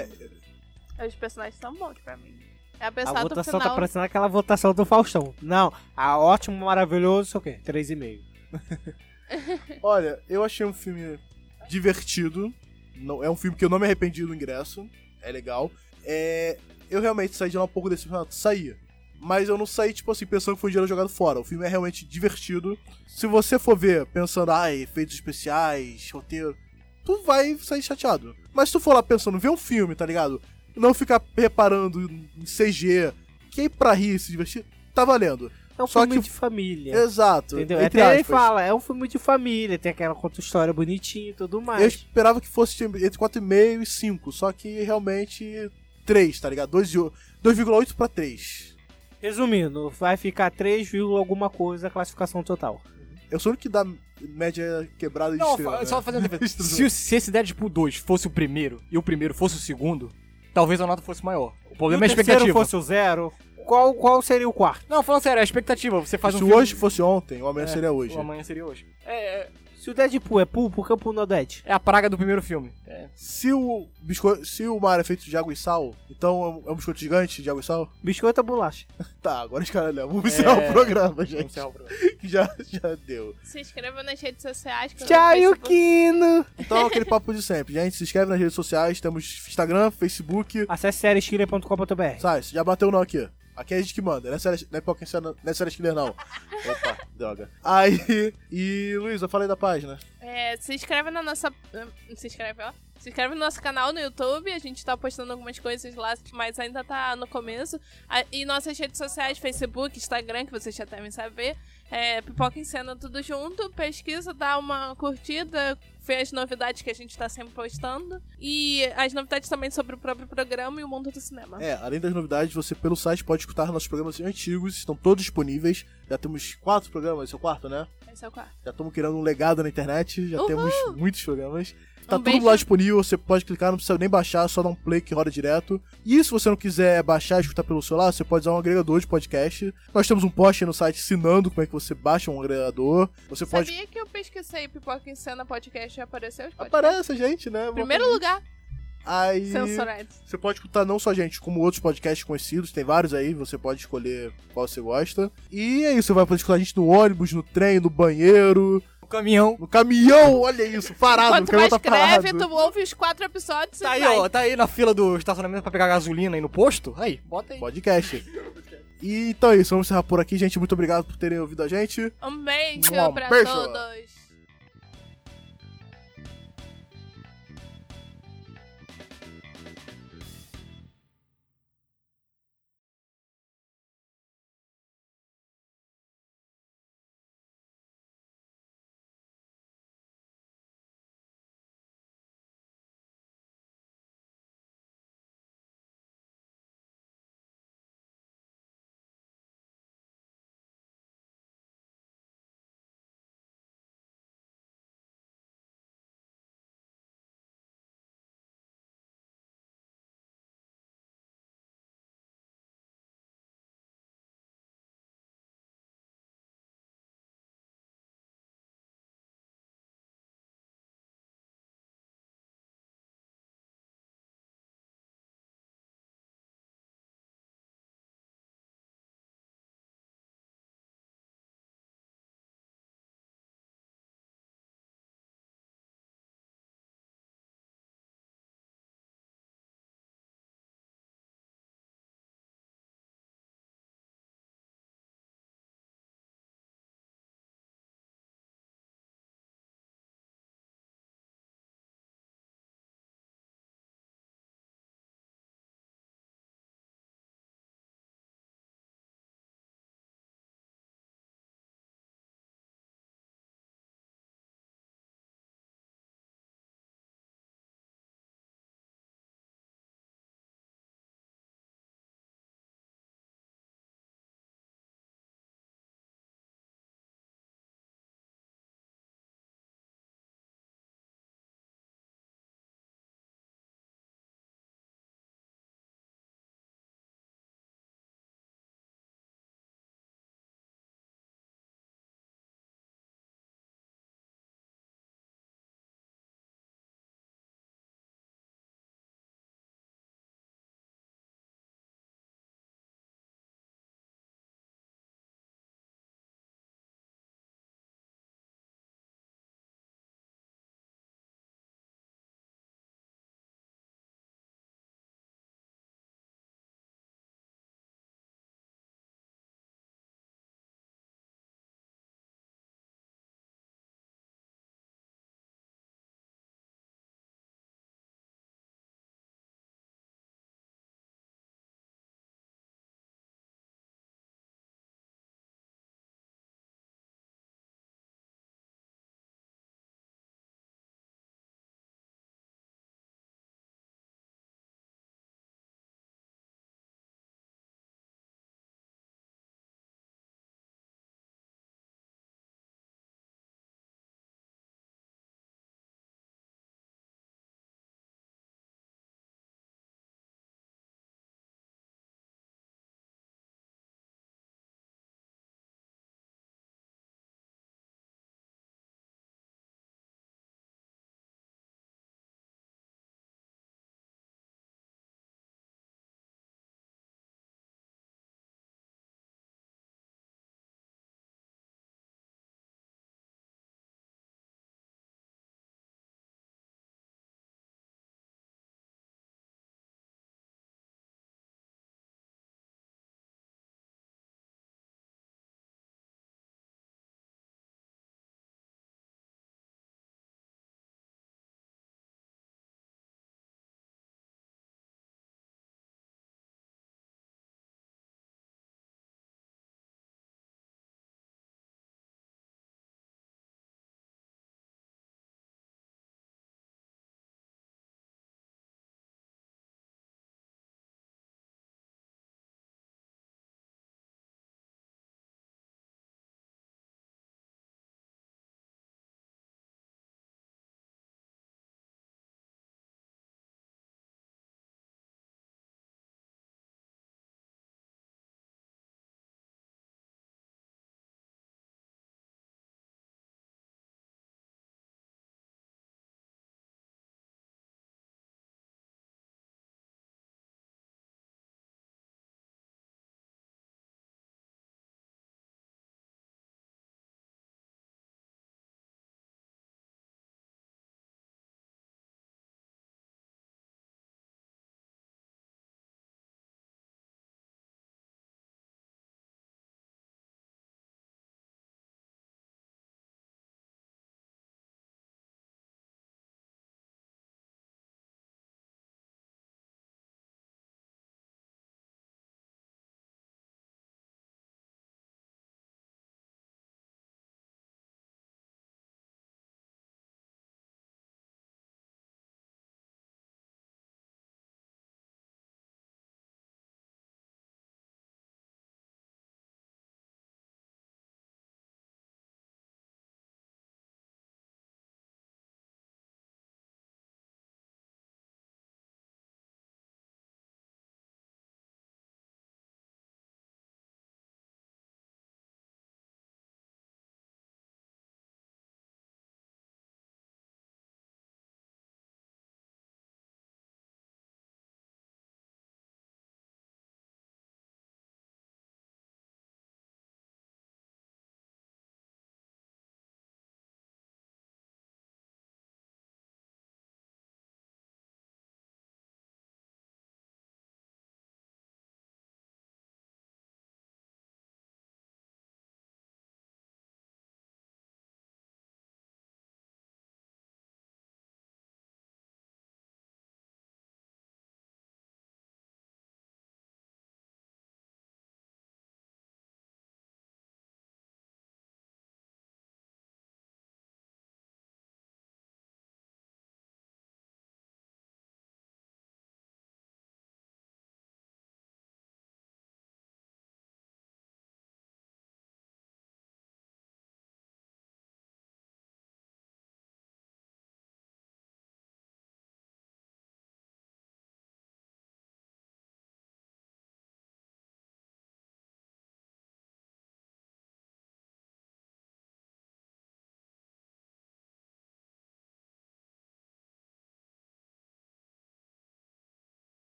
Os personagens são bons pra mim. Apesar A do votação final... tá parecendo aquela votação do Faustão. Não, a ótimo, maravilhoso, sei o quê? 3,5. Olha, eu achei um filme divertido. Não, é um filme que eu não me arrependi do ingresso. É legal. Eu realmente saí de lá um pouco decepcionado. Saía. Mas eu não saí, tipo assim, pensando que foi um dinheiro jogado fora. O filme é realmente divertido. Se você for ver pensando, efeitos especiais, roteiro, tu vai sair chateado. Mas se tu for lá pensando, ver um filme, tá ligado? Não ficar reparando em CG, que aí pra rir e se divertir, tá valendo. É um Só filme que- de família. Exato. Entendeu? Entre Até ele aspas. fala, é um filme de família, tem aquela conta história bonitinha e tudo mais. Eu esperava que fosse entre 4,5 e 5, só que realmente 3, tá ligado? 2,8 pra 3. Resumindo, vai ficar 3, alguma coisa a classificação total. Eu sou o único que dá média quebrada de Não, estrela, só né? fazendo uma defesa. Se esse Deadpool 2 fosse o primeiro e o primeiro fosse o segundo, talvez a nota fosse maior. O problema é a Se o terceiro expectativa. fosse o 0, qual seria o quarto? Não, falando sério, a expectativa. Você faz Se um filme... hoje fosse ontem, o amanhã seria hoje. O amanhã seria hoje. Se o Deadpool é Pool, por que o Pool não é o Dead? É a praga do primeiro filme. Se o mar é feito de água e sal, então é um biscoito gigante de água e sal? Biscoito ou bolacha? Tá, agora os caras levam. Vamos encerrar o programa, Vamos gente. encerrar o programa. Que já deu. Se inscreva nas redes sociais. que eu Tchau, no Facebook. Yukino! Então, aquele papo de sempre. Gente, se inscreve nas redes sociais. Temos Instagram, Facebook. Acesse serieskiller.com.br. Sai, você já bateu não aqui. Aqui é a gente que manda, não é série killer não. Opa, droga. Aí, e Luísa, fala aí da página. Se inscreve na nossa... Se inscreve, ó. Se inscreve no nosso canal no YouTube, a gente tá postando algumas coisas lá, mas ainda tá no começo. E nossas redes sociais, Facebook, Instagram, que vocês já devem saber. Pipoca em Cena tudo junto. Pesquisa, dá uma curtida, vê as novidades que a gente tá sempre postando. E as novidades também sobre o próprio programa e o mundo do cinema. Além das novidades, você pelo site pode escutar nossos programas antigos, estão todos disponíveis. Já temos 4 programas, esse é o 4, né? Esse é o quarto. Já estamos criando um legado na internet, já Uhul! temos muitos programas. Tá Um tudo beijo. lá disponível, você pode clicar, não precisa nem baixar, só dar um play que roda direto. E se você não quiser baixar e escutar pelo celular, você pode usar um agregador de podcast. Nós temos um post no site ensinando como é que você baixa um agregador. Você pode... Sabia que eu pesquisei Pipoca em Cena podcast e apareceu os podcasts? Aparece a gente, né? Primeiro lugar, Aí censurado. você pode escutar não só a gente, como outros podcasts conhecidos, tem vários aí, você pode escolher qual você gosta. E é isso, você vai poder escutar a gente no ônibus, no trem, no banheiro, O caminhão. no caminhão, olha isso, parado, o Quanto caminhão mais tá parado. escreve, tu ouve os 4 episódios Tá e aí, vai. ó. Tá aí na fila do estacionamento pra pegar gasolina aí no posto. Aí, bota aí. Podcast. E então é isso, vamos encerrar por aqui, gente, muito obrigado por terem ouvido a gente. Um beijo Um pra beijo. todos.